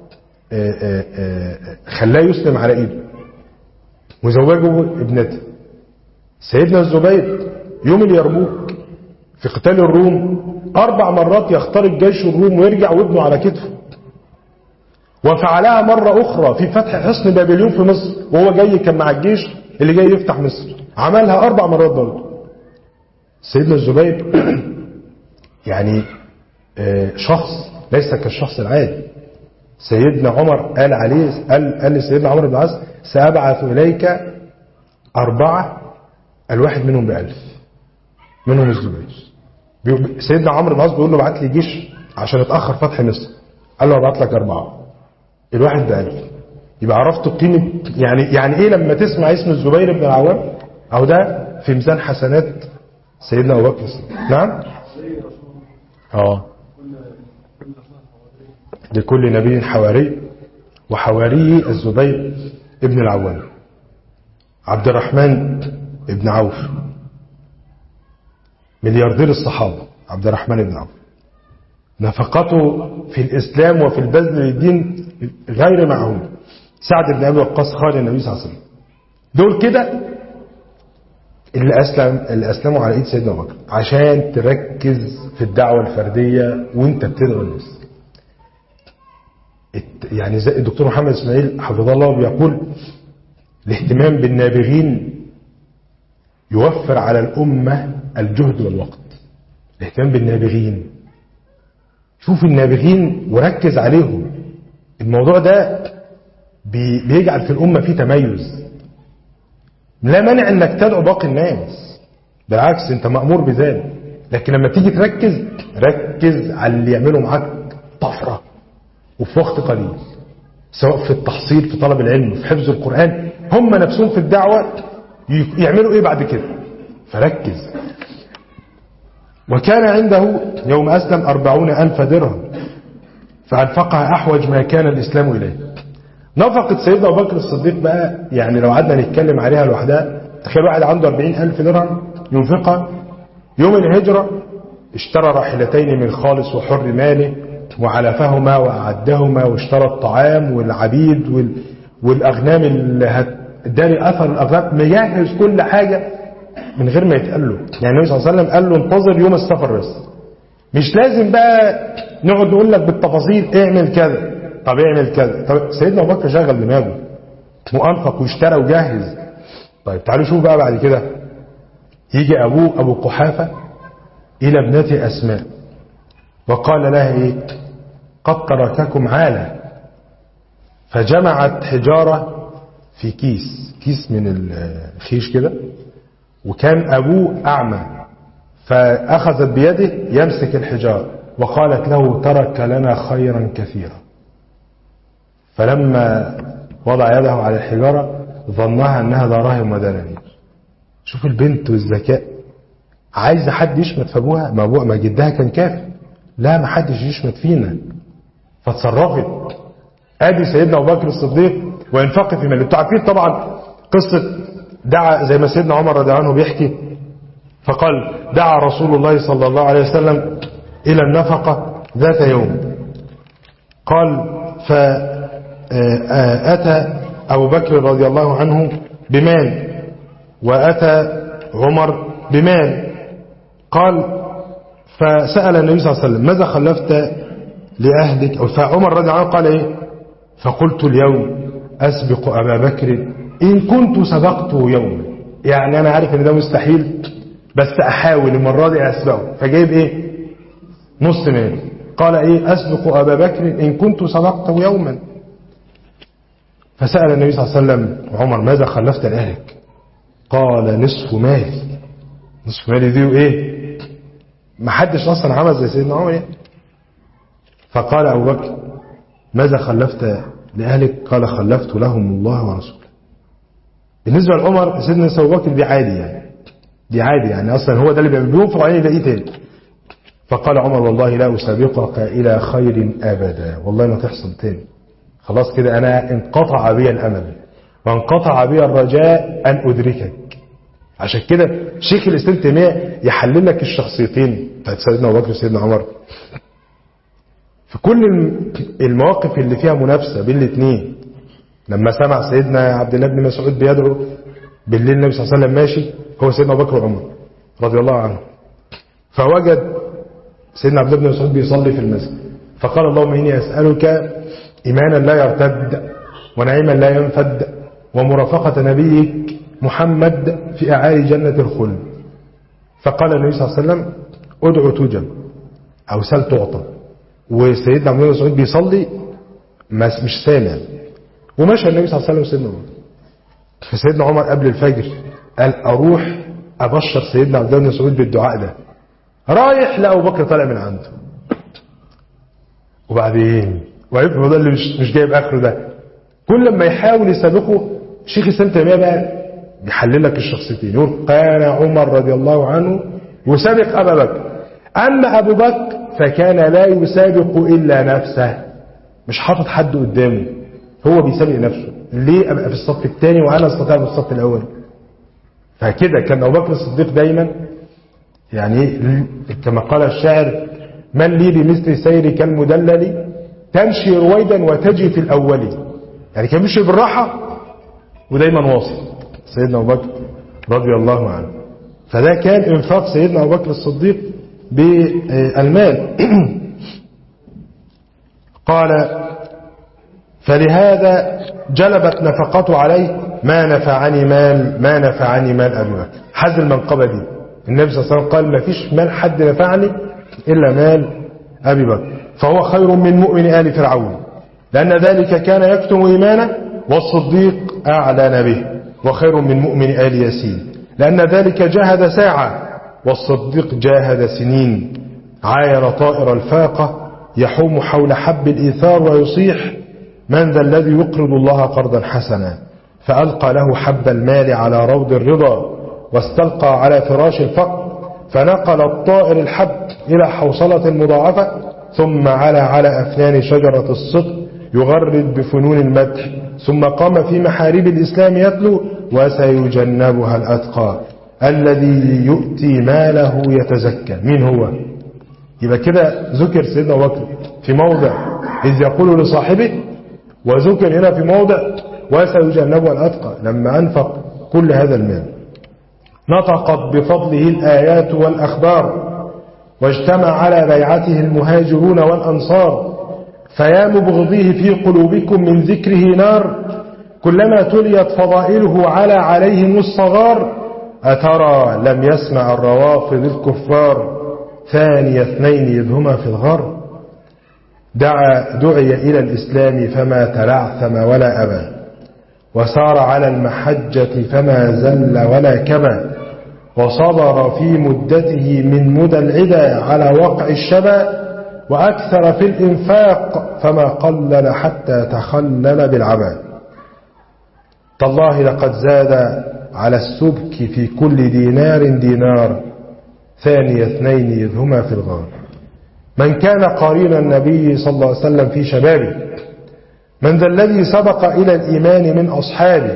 خلاه يسلم على إيده وزوجه ابنته. سيدنا الزبير يوم اليرموك في قتال الروم 4 مرات يخترق جيش الروم ويرجع وابنه على كتفه، وفعلها مرة أخرى في فتح حصن بابليون في مصر، وهو جاي كان مع الجيش اللي جاي يفتح مصر، عملها 4 مرات برضه. سيدنا الزبير يعني شخص ليس كالشخص العادي. سيدنا عمر قال عليه، قال لسيدنا عمر بن العاص سأبعث إليك 4 الواحد منهم ب1000، منهم الزبير. سيدنا عمرو بن العاص بيقول له ابعت لي جيش عشان اتأخر فتح مصر، قال له ابعت لك 4 الواحد ب1000. يبقى عرفت قيمة يعني ايه لما تسمع اسم الزبير بن العوام، او ده في ميزان حسنات سيدنا ابو بكر. نعم، لكل نبي حواري، وحواريه الزبير ابن العوام عبد الرحمن بن عوف، ملياردير الصحابة عبد الرحمن بن عوف، نفقته في الإسلام وفي البذل للدين غير معهود. سعد بن أبي وقاص خال النبي صلى الله عليه وسلم. دول كده اللي أسلموا على إيد سيدنا أبو بكر عشان تركز في الدعوة الفردية وانت بتدعو الناس. يعني زي الدكتور محمد إسماعيل حفظه الله بيقول الاهتمام بالنابغين يوفر على الأمة الجهد والوقت. الاهتمام بالنابغين، شوف النابغين وركز عليهم. الموضوع ده بيجعل في الأمة فيه تميز. لا مانع انك تدعو باقي الناس، بالعكس انت مأمور بذلك، لكن لما تيجي تركز ركز على اللي يعملوا معاك طفرة وفي وقت قليل، سواء في التحصيل في طلب العلم في حفظ القرآن، هم نفسهم في الدعوة يعملوا ايه بعد كده، فركز. وكان عنده يوم أسلم 40,000 درهم فأنفقها أحوج ما كان الإسلام إليه. نفقة سيدنا أبو بكر الصديق بقى، يعني لو قعدنا نتكلم عليها لوحدها، تخيل واحد عنده 40,000 درهم ينفقها يوم الهجرة، اشترى راحلتين من خالص وحر ماله وعلفهما وأعدهما، واشترى الطعام والعبيد والأغنام اللي هتداري أثر الأغنام، مجهز كل حاجة من غير ما يتقال له. يعني النبي صلى الله عليه وسلم قال له انتظر يوم السفر بس، مش لازم بقى نقعد نقول لك بالتفاصيل اعمل كذا، طب اعمل كذا. طب سيدنا أبو بكر شغل دماغه وأنفق واشترى وجهز. طيب تعالوا شوف بقى بعد كده، يجي أبوه أبو قحافة إلى ابنته أسماء وقال لها إيه؟ قد ترككم عالة. فجمعت حجارة في كيس من الخيش كده، وكان أبوه أعمى، فأخذت بيده يمسك الحجار وقالت له ترك لنا خيرا كثيرا. فلما وضع يده على الحجارة ظنها أنها دراهم ودنانير. شوف البنت والذكاء، عايزة حد يشمت في أبوها، ما جدها كان كافر، لا ما حدش يشمت فينا، فتصرفت. ادي سيدنا أبو بكر الصديق وينفق في ماله. انتوا عارفين طبعا قصة دعا زي ما سيدنا عمر رضي الله عنه بيحكي، فقال دعا رسول الله صلى الله عليه وسلم إلى النفقة ذات يوم، قال فأتى أبو بكر رضي الله عنه بمال وأتى عمر بمال. قال فسأل النبي صلى الله عليه وسلم ماذا خلفت لأهلك؟ فعمر رضي الله عنه قال إيه؟ فقلت اليوم أسبق أبا بكر إن كنت سبقته يوما. يعني أنا عارف إن ده مستحيل، بس أحاول المرة دي أسبقه. فجايب إيه؟ نص مال. قال إيه؟ أسبق أبا بكر إن كنت سبقته يوما. فسأل النبي صلى الله عليه وسلم عمر ماذا خلفت لأهلك؟ قال نصف مالي. نصف مالي دي وإيه؟ ما حدش أصلا عمل زي سيدنا عمر يعني. فقال أبو بكر ماذا خلفت لأهلك؟ قال خلفت لهم الله ورسوله. بالنسبة لعمر سيدنا أبو بكر دي عادي يعني، دي عادي يعني، أصلا هو ده اللي بينفق عليه يلاقيه تاني. فقال عمر والله لا أسابقك إلى خير أبدا، والله ما تحصل تاني، خلاص كده أنا انقطع بي الأمل وانقطع بي الرجاء أن أدركك. عشان كده شيخ الإسلام تيمية يحلل لك الشخصيتين بتاعت سيدنا أبو بكر وسيدنا عمر في كل المواقف اللي فيها منافسة بين الاثنين. لما سمع سيدنا عبد الله بن مسعود بيدعو بالليل النبي صلى الله عليه وسلم ماشي هو سيدنا أبو بكر وعمر رضي الله عنه، فوجد سيدنا عبد الله بن مسعود بيصلي في المسجد، فقال اللهم إني أسألك إيمانا لا يرتد ونعيما لا ينفد ومرافقة نبيك محمد في أعالي جنة الخلد. فقال النبي صلى الله عليه وسلم ادعو تجب أو سل تعطى. وسيدنا عبد الله بن مسعود بيصلي مش سامع، ومشى النبي صلى الله عليه وسلم سيدنا عمر. فسيدنا عمر قبل الفجر قال أروح أبشر سيدنا عبد الله بن مسعود بالدعاء ده. رايح لأبو بكر طالع من عنده، وبعدين وعرف ده اللي مش جايب آخره ده، كل ما يحاول يسابقه شيخ الإسلام تيمية بقى بيحلل لك الشخصيتين، يقول كان عمر رضي الله عنه يسابق أبا بكر، أما أبو بكر فكان لا يسابق إلا نفسه، مش حاطط حد قدامه، هو بيسابق نفسه. ليه أبقى في الصف الثاني وأنا استطيع في الصف الأول؟ فكده كان أبو بكر الصديق دايما يعني كما قال الشاعر: من لي بمثل سيرك المدلل تمشي رويدا وتجي في الأول. يعني كان بيمشي بالراحة ودايما واصل سيدنا أبو بكر رضي الله عنه. فده كان انفاق سيدنا أبو بكر الصديق بالمال. قال: فلهذا جلبت نفقته عليه ما نفعني مال أبي بكر. حز المنقبة دي النبي صلى الله عليه وسلم قال: ما فيش مال حد نفعني إلا مال أبي بكر، فهو خير من مؤمن آل فرعون، لأن ذلك كان يكتم إيمانه، والصديق أعلن به، وخير من مؤمن آل ياسين، لأن ذلك جاهد ساعة، والصديق جاهد سنين. عاين طائر الفاقة يحوم حول حب الإيثار ويصيح: من ذا الذي يقرض الله قرضا حسنا؟ فألقى له حب المال على روض الرضا، واستلقى على فراش الفقر، فنقل الطائر الحب إلى حوصلة مضاعفة، ثم على أفنان شجرة الصدق يغرد بفنون المدح، ثم قام في محاريب الإسلام يتلو: وسيجنبها الأتقى الذي يؤتي ماله يتزكى. مين هو؟ يبقى كده ذكر سيدنا أبو بكر في موضع إذ يقول لصاحبه، وذكر هنا في موضع وسيجنبها الأتقى لما أنفق كل هذا المال. نطقت بفضله الآيات والأخبار، واجتمع على بيعته المهاجرون والأنصار، فيا مبغضيه في قلوبكم من ذكره نار، كلما تليت فضائله عليهم الصغار، أترى لم يسمع الروافض الكفار، ثاني اثنين إذ هما في الغار. دعي إلى الإسلام فما تلعثم ولا أبى، وسار على المحجة فما زل ولا كبى، وصبر في مدته من مدى العدا على وقع الشبا، وأكثر في الإنفاق فما قلل حتى تخلل بالعبا. تالله لقد زاد على السبك في كل دينار، ثاني اثنين إذ هما في الغار. من كان قرين النبي صلى الله عليه وسلم في شبابه؟ من ذا الذي سبق إلى الإيمان من أصحابه؟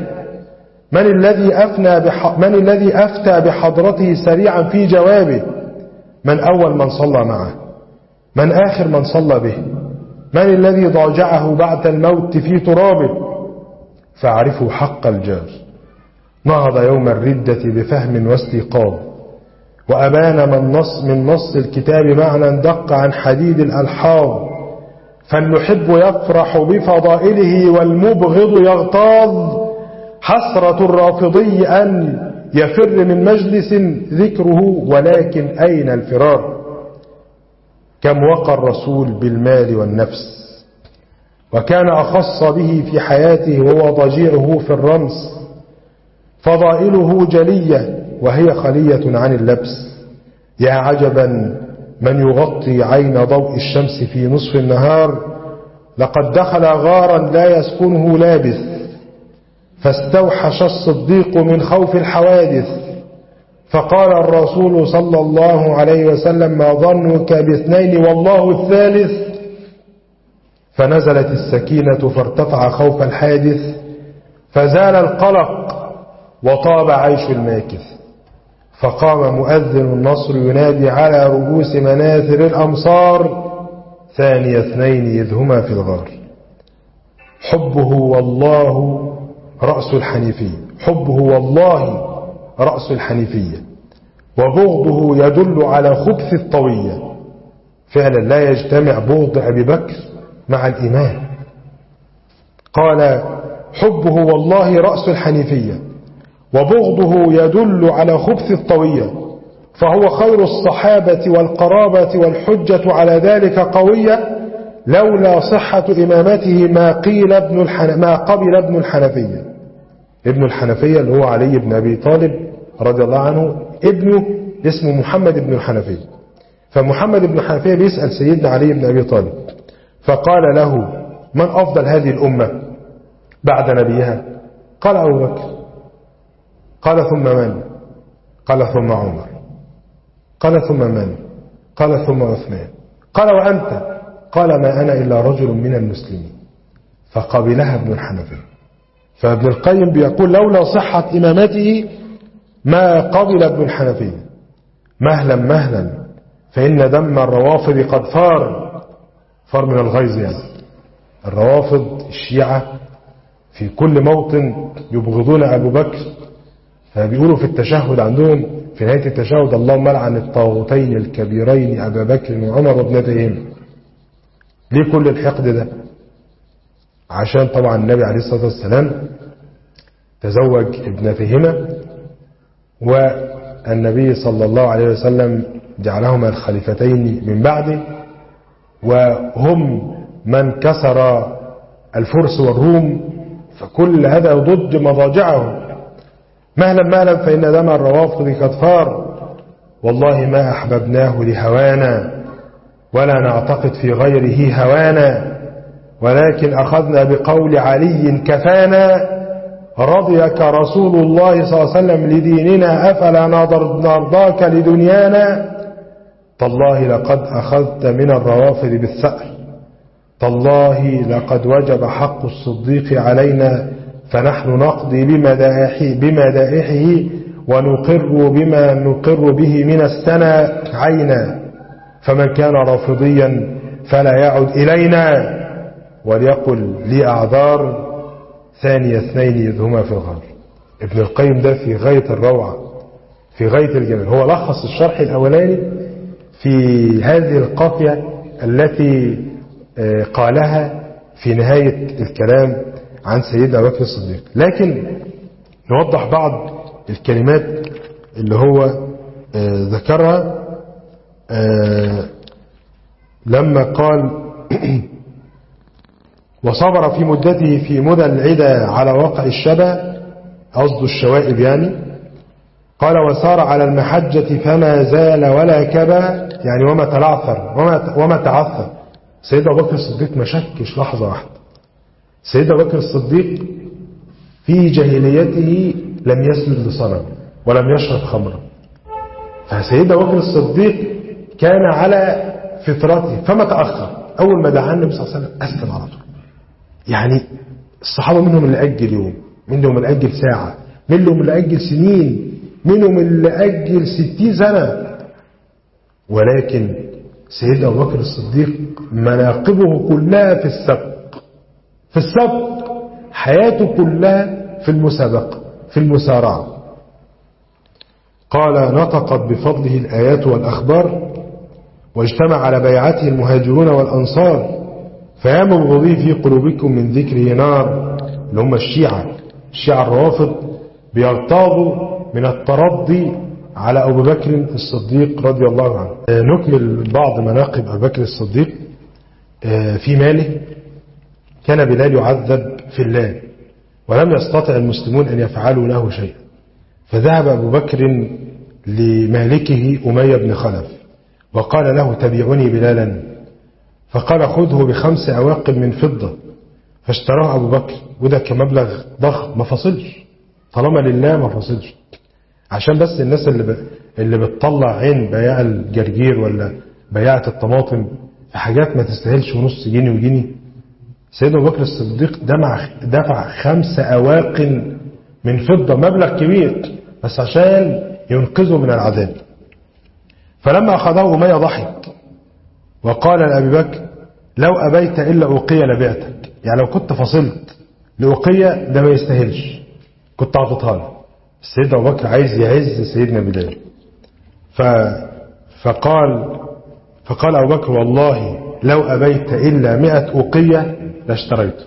من الذي أفتى بحضرته سريعا في جوابه؟ من أول من صلى معه؟ من آخر من صلى به؟ من الذي ضاجعه بعد الموت في ترابه؟ فاعرفوا حق الجار. نهض يوم الردة بفهم واستيقاظ، وأبان من نص الكتاب معنى دق عن حديد الألحاظ، فالمحب يفرح بفضائله والمبغض يغتاظ، حسرة الرافضي أن يفر من مجلس ذكره، ولكن أين الفرار؟ كم وقى الرسول بالمال والنفس، وكان أخص به في حياته وهو ضجيعه في الرمس، فضائله جلية وهي خلية عن اللبس. يا عجبا من يغطي عين ضوء الشمس في نصف النهار، لقد دخل غارا لا يسكنه لابث، فاستوحش الصديق من خوف الحوادث، فقال الرسول صلى الله عليه وسلم: ما ظنك باثنين والله الثالث؟ فنزلت السكينة فارتفع خوف الحادث، فزال القلق وطاب عيش الماكث، فقام مؤذن النصر ينادي على رؤوس مناثر الأمصار: ثاني اثنين إذ هما في الغار. حبه والله رأس الحنيفية، حبه والله رأس الحنيفية، وبغضه يدل على خبث الطوية. فعلا لا يجتمع بغض أبي بكر مع الإيمان. قال: حبه والله رأس الحنيفية، وبغضه يدل على خبث الطوية، فهو خير الصحابة والقرابة، والحجة على ذلك قوية، لولا صحة إمامته ما قبل ابن الحنفية. ابن الحنفية اللي هو علي بن أبي طالب رضي الله عنه، ابنه اسمه محمد بن الحنفية. فمحمد بن الحنفية بيسأل سيدنا علي بن أبي طالب، فقال له: من أفضل هذه الأمة بعد نبيها؟ قال: أبو بكر. قال: ثم من؟ قال: ثم عمر. قال: ثم من؟ قال: ثم عثمان. قال: وأنت؟ قال: ما أنا إلا رجل من المسلمين. فقبلها ابن الحنفية. فابن القيم بيقول: لولا صحة إمامته ما قبل ابن الحنفية مهلا مهلا فإن دم الروافض قد فار من الغيظ. يعني الروافض الشيعة في كل موطن يبغضون أبو بكر، فبيقولوا في التشهد عندهم في نهاية التشهد اللهم لعن الطاغوتين الكبيرين أبا بكر وعمر وابنتيهم. ليه كل الحقد ده؟ عشان طبعا النبي عليه الصلاة والسلام تزوج ابنتهما، والنبي صلى الله عليه وسلم جعلهما الخليفتين من بعده، وهم من كسر الفرس والروم، فكل هذا ضد مضاجعهم. مهلا مهلا فإن دم الروافض قد فار، والله ما أحببناه لهوانا ولا نعتقد في غيره هوانا، ولكن أخذنا بقول علي كفانا، رضيك رسول الله صلى الله عليه وسلم لديننا أفلا نرضاك لدنيانا. تالله لقد أخذت من الروافض بالثأر، تالله لقد وجب حق الصديق علينا، فنحن نقضي بمدائحه ونقر بما نقر به من السنة عينا، فمن كان رافضيا فلا يعد إلينا، وليقل لي أعذار ثاني اثنين إذ هما في الغار. ابن القيم ده في غاية الروعة، في غاية الجمال. هو لخص الشرح الأولاني في هذه القافية التي قالها في نهاية الكلام عن سيدنا أبو بكر الصديق، لكن نوضح بعض الكلمات اللي هو ذكرها لما قال وصبر في مدته في مدى العدا على واقع الشبا، قصد الشوائب يعني. قال وسار على المحجة فما زال ولا كبا، يعني وما تلعثر وما تعثر. سيدنا أبو بكر الصديق ما شكش لحظة واحدة. سيدنا أبو بكر الصديق في جاهليته لم يسجد لصنم ولم يشرب خمرا، فسيدنا أبو بكر الصديق كان على فطرته فما تأخر. أول ما دعا النبي صلى الله عليه وسلم أسلم على طول. يعني الصحابة منهم اللي أجل يوم، منهم اللي أجل ساعة، منهم اللي أجل سنين، منهم اللي أجل 60 سنة، ولكن سيدنا أبو بكر الصديق مناقبه كلها في السبق، حياته كلها في المسابقة، في المسارعة. قال نطقت بفضله الآيات والأخبار، واجتمع على بيعته المهاجرون والأنصار، فيا مبغضي في قلوبكم من ذكره نار. اللي هم الشيعة الروافض بيرتاضوا من الترضي على أبو بكر الصديق رضي الله عنه. نكمل بعض مناقب أبو بكر الصديق. في ماله كان بلال يعذب في الليل، ولم يستطع المسلمون أن يفعلوا له شيئا، فذهب أبو بكر لمالكه أمية بن خلف وقال له تبيعني بلالا، فقال خذه ب5 أواقب من فضة، فاشتراه أبو بكر، وده كمبلغ ضخم ما فصلش، طالما لله ما فصلش، عشان بس الناس اللي بتطلع عين بياع الجرجير ولا بياعة الطماطم في حاجات ما تستاهلش ونص جنيه وجنيه. سيدنا أبو بكر الصديق دفع 5 أواق من فضة، مبلغ كبير، بس عشان ينقذه من العذاب. فلما أخذه أمية ضحك وقال لأبي بكر لو أبيت إلا أوقية لبعتك، يعني لو كنت فصلت لأوقية ده ما يستاهلش كنت أعطتها له. سيدنا أبو بكر عايز يعز سيدنا بلال. فقال أبو بكر والله لو أبيت إلا 100 أوقية لاشتريته.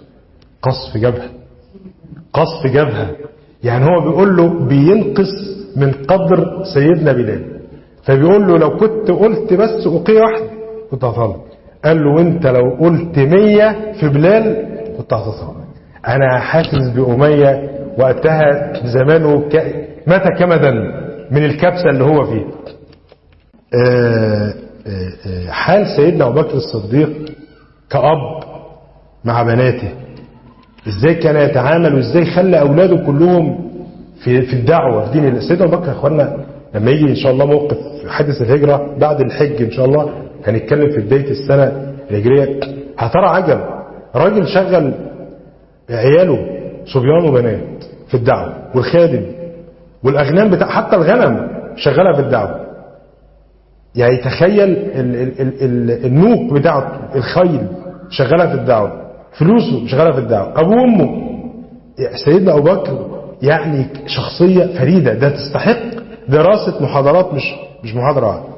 قصف جبهة، يعني هو بيقول له بينقص من قدر سيدنا بلال، فبيقول له لو كنت قلت بس أوقية واحدة كنت هطلع. قال له وانت لو قلت 100 في بلال كنت هتطلع. أنا حاسس بأمية وقتها زمانه مات كمدا من الكبسة اللي هو فيه. حال سيدنا أبو بكر الصديق كأب مع بناته، ازاي كان يتعامل وازاي خلى أولاده كلهم في الدعوة في دين الله. سيدنا أبو بكر يا اخوانا لما يجي إن شاء الله موقف حادث الهجرة بعد الحج إن شاء الله هنتكلم في بداية السنة الهجرية، هترى عجب. راجل شغل عياله صبيان وبنات في الدعوة والخادم والأغنام بتاع حتى الغنم شغالها في الدعوة. يعني تخيل النوق بتاعته الخيل شغالها في الدعوة، فلوسه شغالها في الدعوة، أبوه وأمه. سيدنا أبو بكر يعني شخصية فريدة، ده تستحق دراسة محاضرات مش محاضرة واحدة.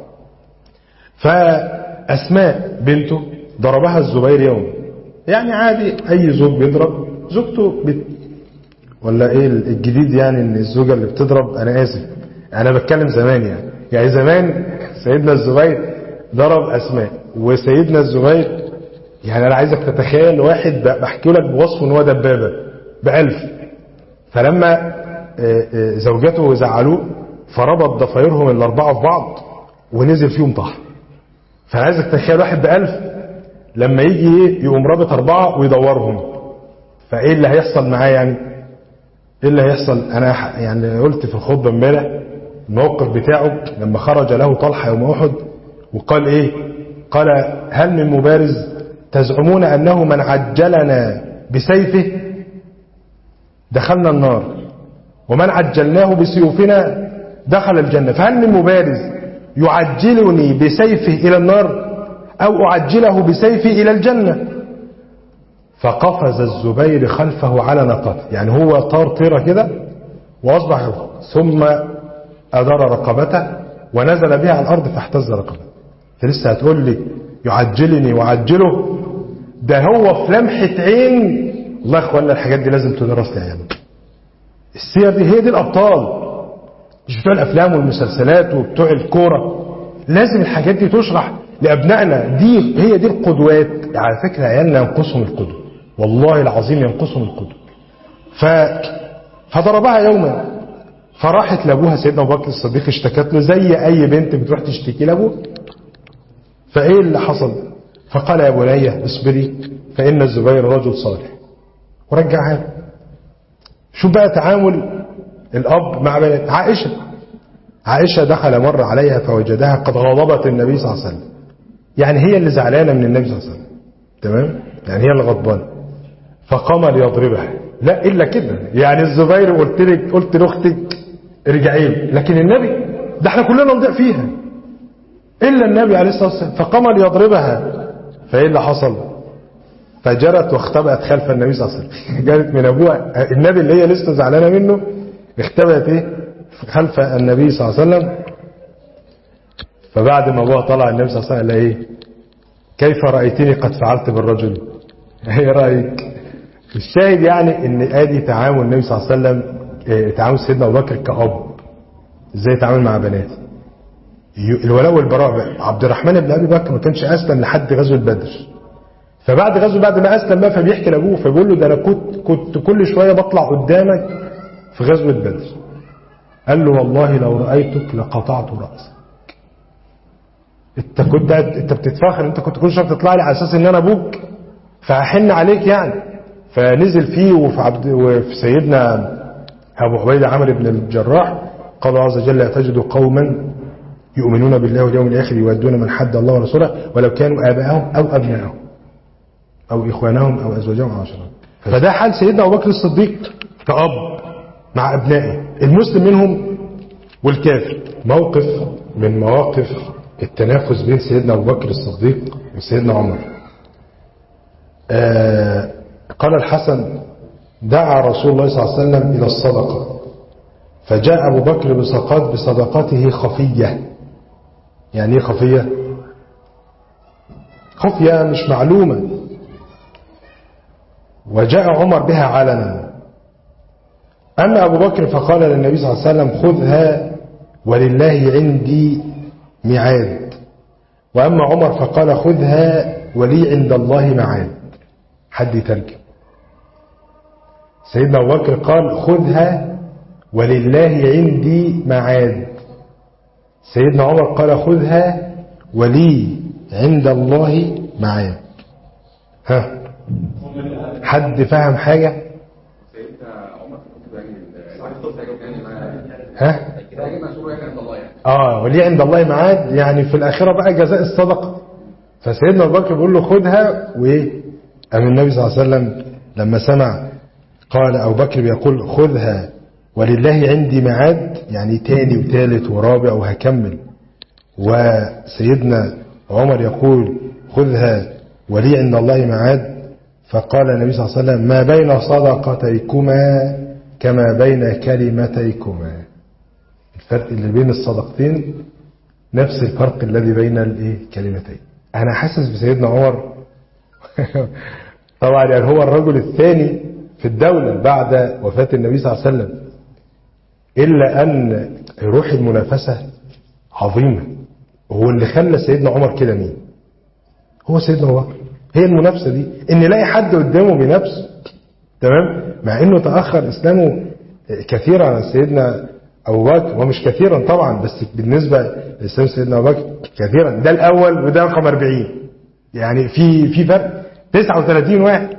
فأسماء بنته ضربها الزبير يوم، يعني عادي أي زوج بيضرب زوجته ولا إيه الجديد يعني إن الزوجة اللي بتضرب، أنا آسف أنا بتكلم زمان يعني زمان سيدنا الزبير ضرب أسماء، وسيدنا الزبير يعني أنا عايزك تتخيل واحد بحكي لك بوصفه إن هو دبابة ب1000، فلما زوجته زعلوه فربط ضفايرهم الأربعة في بعض ونزل فيهم طحن. فأنا عايزك تتخيل واحد ب1000 لما يجي يقوم رابط 4 ويدورهم، فإيه اللي هيحصل معاه يعني؟ إيه اللي هيحصل؟ أنا يعني قلت في الخطبة امبارح الموقف بتاعه لما خرج له طلحة يوم أحد وقال إيه؟ قال هل من مبارز تزعمون أنه من عجلنا بسيفه دخلنا النار ومن عجلناه بسيوفنا دخل الجنة، فهل من مبارز يعجلني بسيفه إلى النار أو أعجله بسيفي إلى الجنة؟ فقفز الزبير خلفه على ناقته، يعني هو طار طيرة كده وأصبح، ثم أدار رقبته ونزل بها على الأرض فاحتز رقبته. فلسه هتقول لي يعجلني وعجله؟ ده هو في لمحة عين. الله أخوانا الحاجات دي لازم تدرس لعيالنا. السير دي هي دي الأبطال، مش بتوع الأفلام والمسلسلات وبتوع الكورة. لازم الحاجات دي تشرح لأبنائنا، دي هي دي القدوات. على فكرة عيالنا ينقصهم القدوة، والله العظيم ينقصهم القدوة. فضربها يوما، فراحت لأبوها سيدنا أبو بكر الصديق اشتكت له زي أي بنت بتروح تشتكي لأبوه. فإيه اللي حصل؟ فقال يا بني اصبري فإن الزبير رجل صالح، ورجعها. شو بقى تعامل الأب مع بنت عائشة دخل مر عليها فوجدها قد غضبت النبي صلى الله عليه وسلم، يعني هي اللي زعلانة من النبي صلى الله عليه وسلم، تمام؟ يعني هي اللي غضبانة. فقام ليضربها، لا إلا كده، يعني الزبير قلت لأختك ارجعي، لكن النبي ده احنا كلنا نضيع فيها إلا النبي عليه الصلاة والسلام. فقام ليضربها، فإيه اللي حصل؟ فجرت واختبأت خلف النبي صلى الله عليه وسلم. جرت من أبوها النبي اللي هي لسه زعلانة منه، اختبأت إيه؟ خلف النبي صلى الله عليه وسلم. فبعد ما أبوها طلع النبي صلى الله عليه وسلم قال إيه؟ كيف رأيتني قد فعلت بالرجل؟ ايه رأيك؟ الشاهد يعني ان ادي تعامل النبي صلى الله عليه وسلم، تعامل سيدنا ابو بكر كأب، ازاي يتعامل مع بناته. الولاء والبراء. عبد الرحمن بن ابي بكر ما كانش اسلم لحد غزوه بدر، فبعد ما اسلم بقى فبيحكي لابوه فبيقول له ده انا كنت كل شويه بطلع قدامك في غزوه بدر. قال له والله لو رايتك لقطعت راسك. انت بتتفاخر، انت كنت كل شويه بتطلع لي على اساس ان انا ابوك فاحن عليك يعني. فنزل فيه وفي سيدنا ابو عبيده عامر بن الجراح قال الله عز وجل لا تجد قوما يؤمنون بالله واليوم الاخر يودون من حد الله ورسوله ولو كانوا اباءهم او ابنائهم او اخوانهم او ازواجهم او عشيرتهم. فده حال سيدنا ابو بكر الصديق كأب مع ابنائه، المسلم منهم والكافر. موقف من مواقف التنافس بين سيدنا ابو بكر الصديق وسيدنا عمر. قال الحسن دعا رسول الله صلى الله عليه وسلم إلى الصدقة فجاء أبو بكر بصدقته خفية. يعني ايه خفية؟ خفية مش معلومة. وجاء عمر بها علنا. أما أبو بكر فقال للنبي صلى الله عليه وسلم خذها ولله عندي ميعاد، وأما عمر فقال خذها ولي عند الله ميعاد. حد يترجم. سيدنا أبو بكر قال خذها ولله عندي ميعاد، سيدنا عمر قال خذها ولي عند الله ميعاد. ها حد فهم حاجة؟ سيدنا عمر ولي عند الله ميعاد، يعني في الآخرة بقى جزاء الصدقة. فسيدنا أبو بكر بيقول له خذها وإيه؟ أم النبي صلى الله عليه وسلم لما سمع قال أبو بكر بيقول خذها ولله عندي ميعاد، يعني تاني وتالت ورابع وهكمل. وسيدنا عمر يقول خذها ولي عند الله ميعاد. فقال النبي صلى الله عليه وسلم ما بين صدقتيكما كما بين كلمتيكما. الفرق اللي بين الصدقتين نفس الفرق الذي بين الكلمتين. أنا حاسس بسيدنا عمر طبعا يعني هو الرجل الثاني في الدولة بعد وفاة النبي صلى الله عليه وسلم، إلا أن روح المنافسة عظيمة. هو اللي خلى سيدنا عمر كده مين؟ هو سيدنا عمر. هي المنافسة دي إن يلاقي حد قدامه بنفسه، تمام، مع إنه تأخر إسلامه كثيرا عن سيدنا أبو بكر، ومش كثيرا طبعا بس بالنسبة لإسلام سيدنا أبو بكر كثيرا. ده الأول وده رقم 40، يعني في فرق 39 واحد.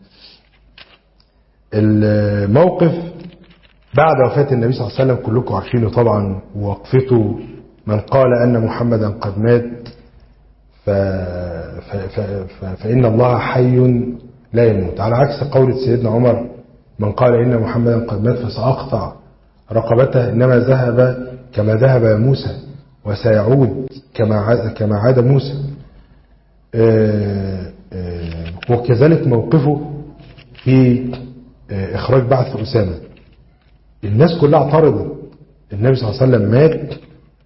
الموقف بعد وفاة النبي صلى الله عليه وسلم كلكم عارفينه طبعا، ووقفته من قال أن محمدا قد مات فإن الله حي لا يموت، على عكس قول سيدنا عمر من قال إن محمدا قد مات فسأقطع رقبته، إنما ذهب كما ذهب موسى وسيعود كما عاد موسى. وكذلك موقفه في إخراج بعث أسامة. الناس كلها اعترضت، النبي صلى الله عليه وسلم مات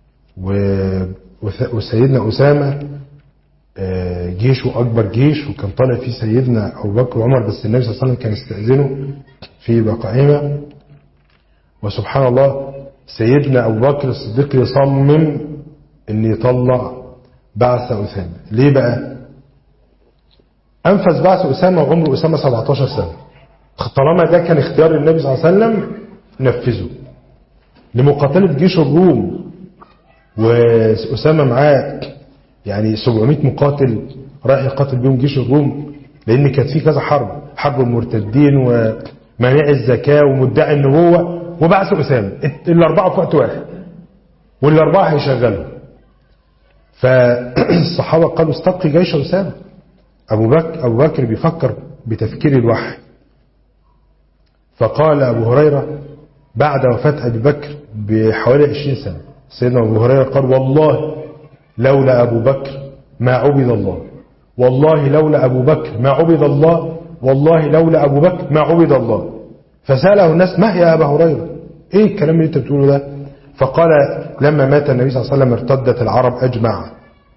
وسيدنا أسامة جيشه أكبر جيش، وكان طالع فيه سيدنا أبو بكر وعمر، بس النبي صلى الله عليه وسلم كان استأذنه في بقائمة. وسبحان الله سيدنا أبو بكر الصديق يصمم أن يطلع بعث أسامة. ليه بقى؟ أنفذ بعث أسامة وعمر أسامة 17 سنة، طالما ده كان اختيار النبي صلى الله عليه وسلم نفذه لمقاتلة جيش الروم. وأسامة معاه يعني 700 مقاتل رايح يقاتل بيهم جيش الروم، لأن كانت في كذا حرب المرتدين ومانع الزكاة ومدعي النبوة وبعث أسامة، الأربعة في وقت واحد، والأربعة هيشغلوا. فالصحابة قالوا استبقي جيش أسامة. أبو بكر بيفكر بتفكير الوحي. فقال أبو هريرة بعد وفاة أبي بكر بحوالي 20 سنة، سيدنا أبو هريرة قال والله لولا أبو بكر ما عبد الله، والله لولا أبو بكر ما عبد الله، والله لولا أبو بكر ما عبد الله. فسأله الناس ما يا أبا هريرة، إيه الكلام اللي أنت بتقوله ده؟ فقال لما مات النبي صلى الله عليه وسلم ارتدت العرب أجمع،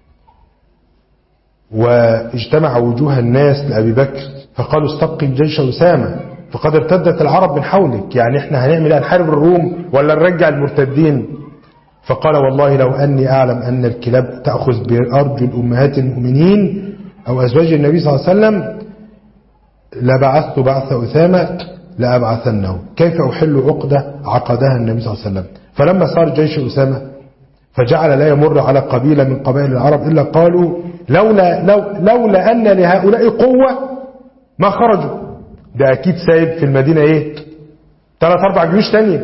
واجتمع وجوه الناس لأبي بكر، فقالوا استبقي جيش أسامة فقد ارتدت العرب من حولك، يعني احنا هنعمل نحارب الروم ولا نرجع المرتدين؟ فقال والله لو أني أعلم أن الكلاب تأخذ بأرجل أمهات المؤمنين أو أزواج النبي صلى الله عليه وسلم لبعثت بعث أسامة لأبعثنه، كيف أحل عقدة عقدها النبي صلى الله عليه وسلم. فلما صار جيش أسامة فجعل لا يمر على قبيلة من قبائل العرب إلا قالوا لولا أن لهؤلاء قوة ما خرجوا. ده أكيد سايب في المدينة 3-4 جيوش تانية.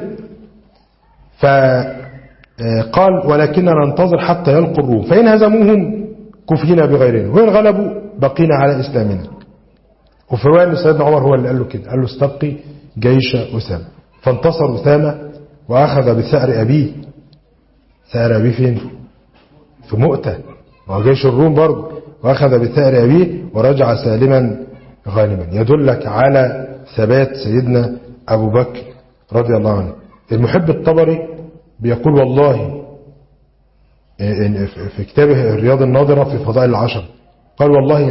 فقال ولكننا ننتظر حتى يلقوا الروم، فإن هزموهم كفينا بغيرنا، وإن غلبوا بقينا على إسلامنا. وفي رواية سيدنا عمر هو اللي قال له كده، قال له استبقي جيش أسامة. فانتصر أسامة وأخذ بثأر أبيه. ثأر أبيه فين؟ في مؤتة، وهو جيش الروم برضه. وأخذ بثأر أبيه ورجع سالما غانما، يدلك على ثبات سيدنا أبو بكر رضي الله عنه. المحب الطبري بيقول والله في كتابه الرياض الناظرة في فضائل العشر، قال والله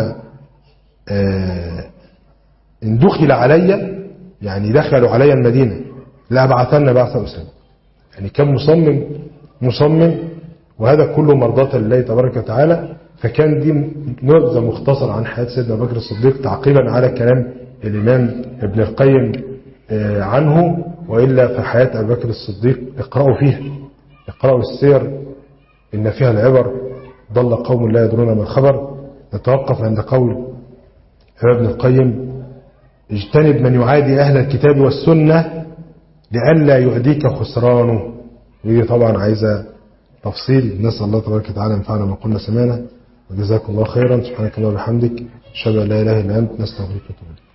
إن دخل علي، يعني دخلوا علي المدينة لأبعثن بعث أسامة. يعني كان مصمم، وهذا كله مرضاة لله تبارك وتعالى. فكان دي نبذة مختصرة عن حياة سيدنا أبو بكر الصديق تعقيبا على كلام الإمام ابن القيم عنه. وإلا فحياة أبو بكر الصديق اقرأوا فيها، اقرأوا السير إن فيها العبر، ضل قوم لا يدرون ما الخبر. نتوقف عند قول ابن القيم اجتنب من يعادي أهل الكتاب والسنة لئلا يؤديك خسرانه. ودي طبعا عايزة تفصيل. نسأل الله تبارك وتعالى ينفعنا ما قلنا سمعنا، وجزاكم الله خيرا. سبحانك اللهم وبحمدك، أشهد أن لا إله إلا أنت، نستغفرك ونتوب إليك.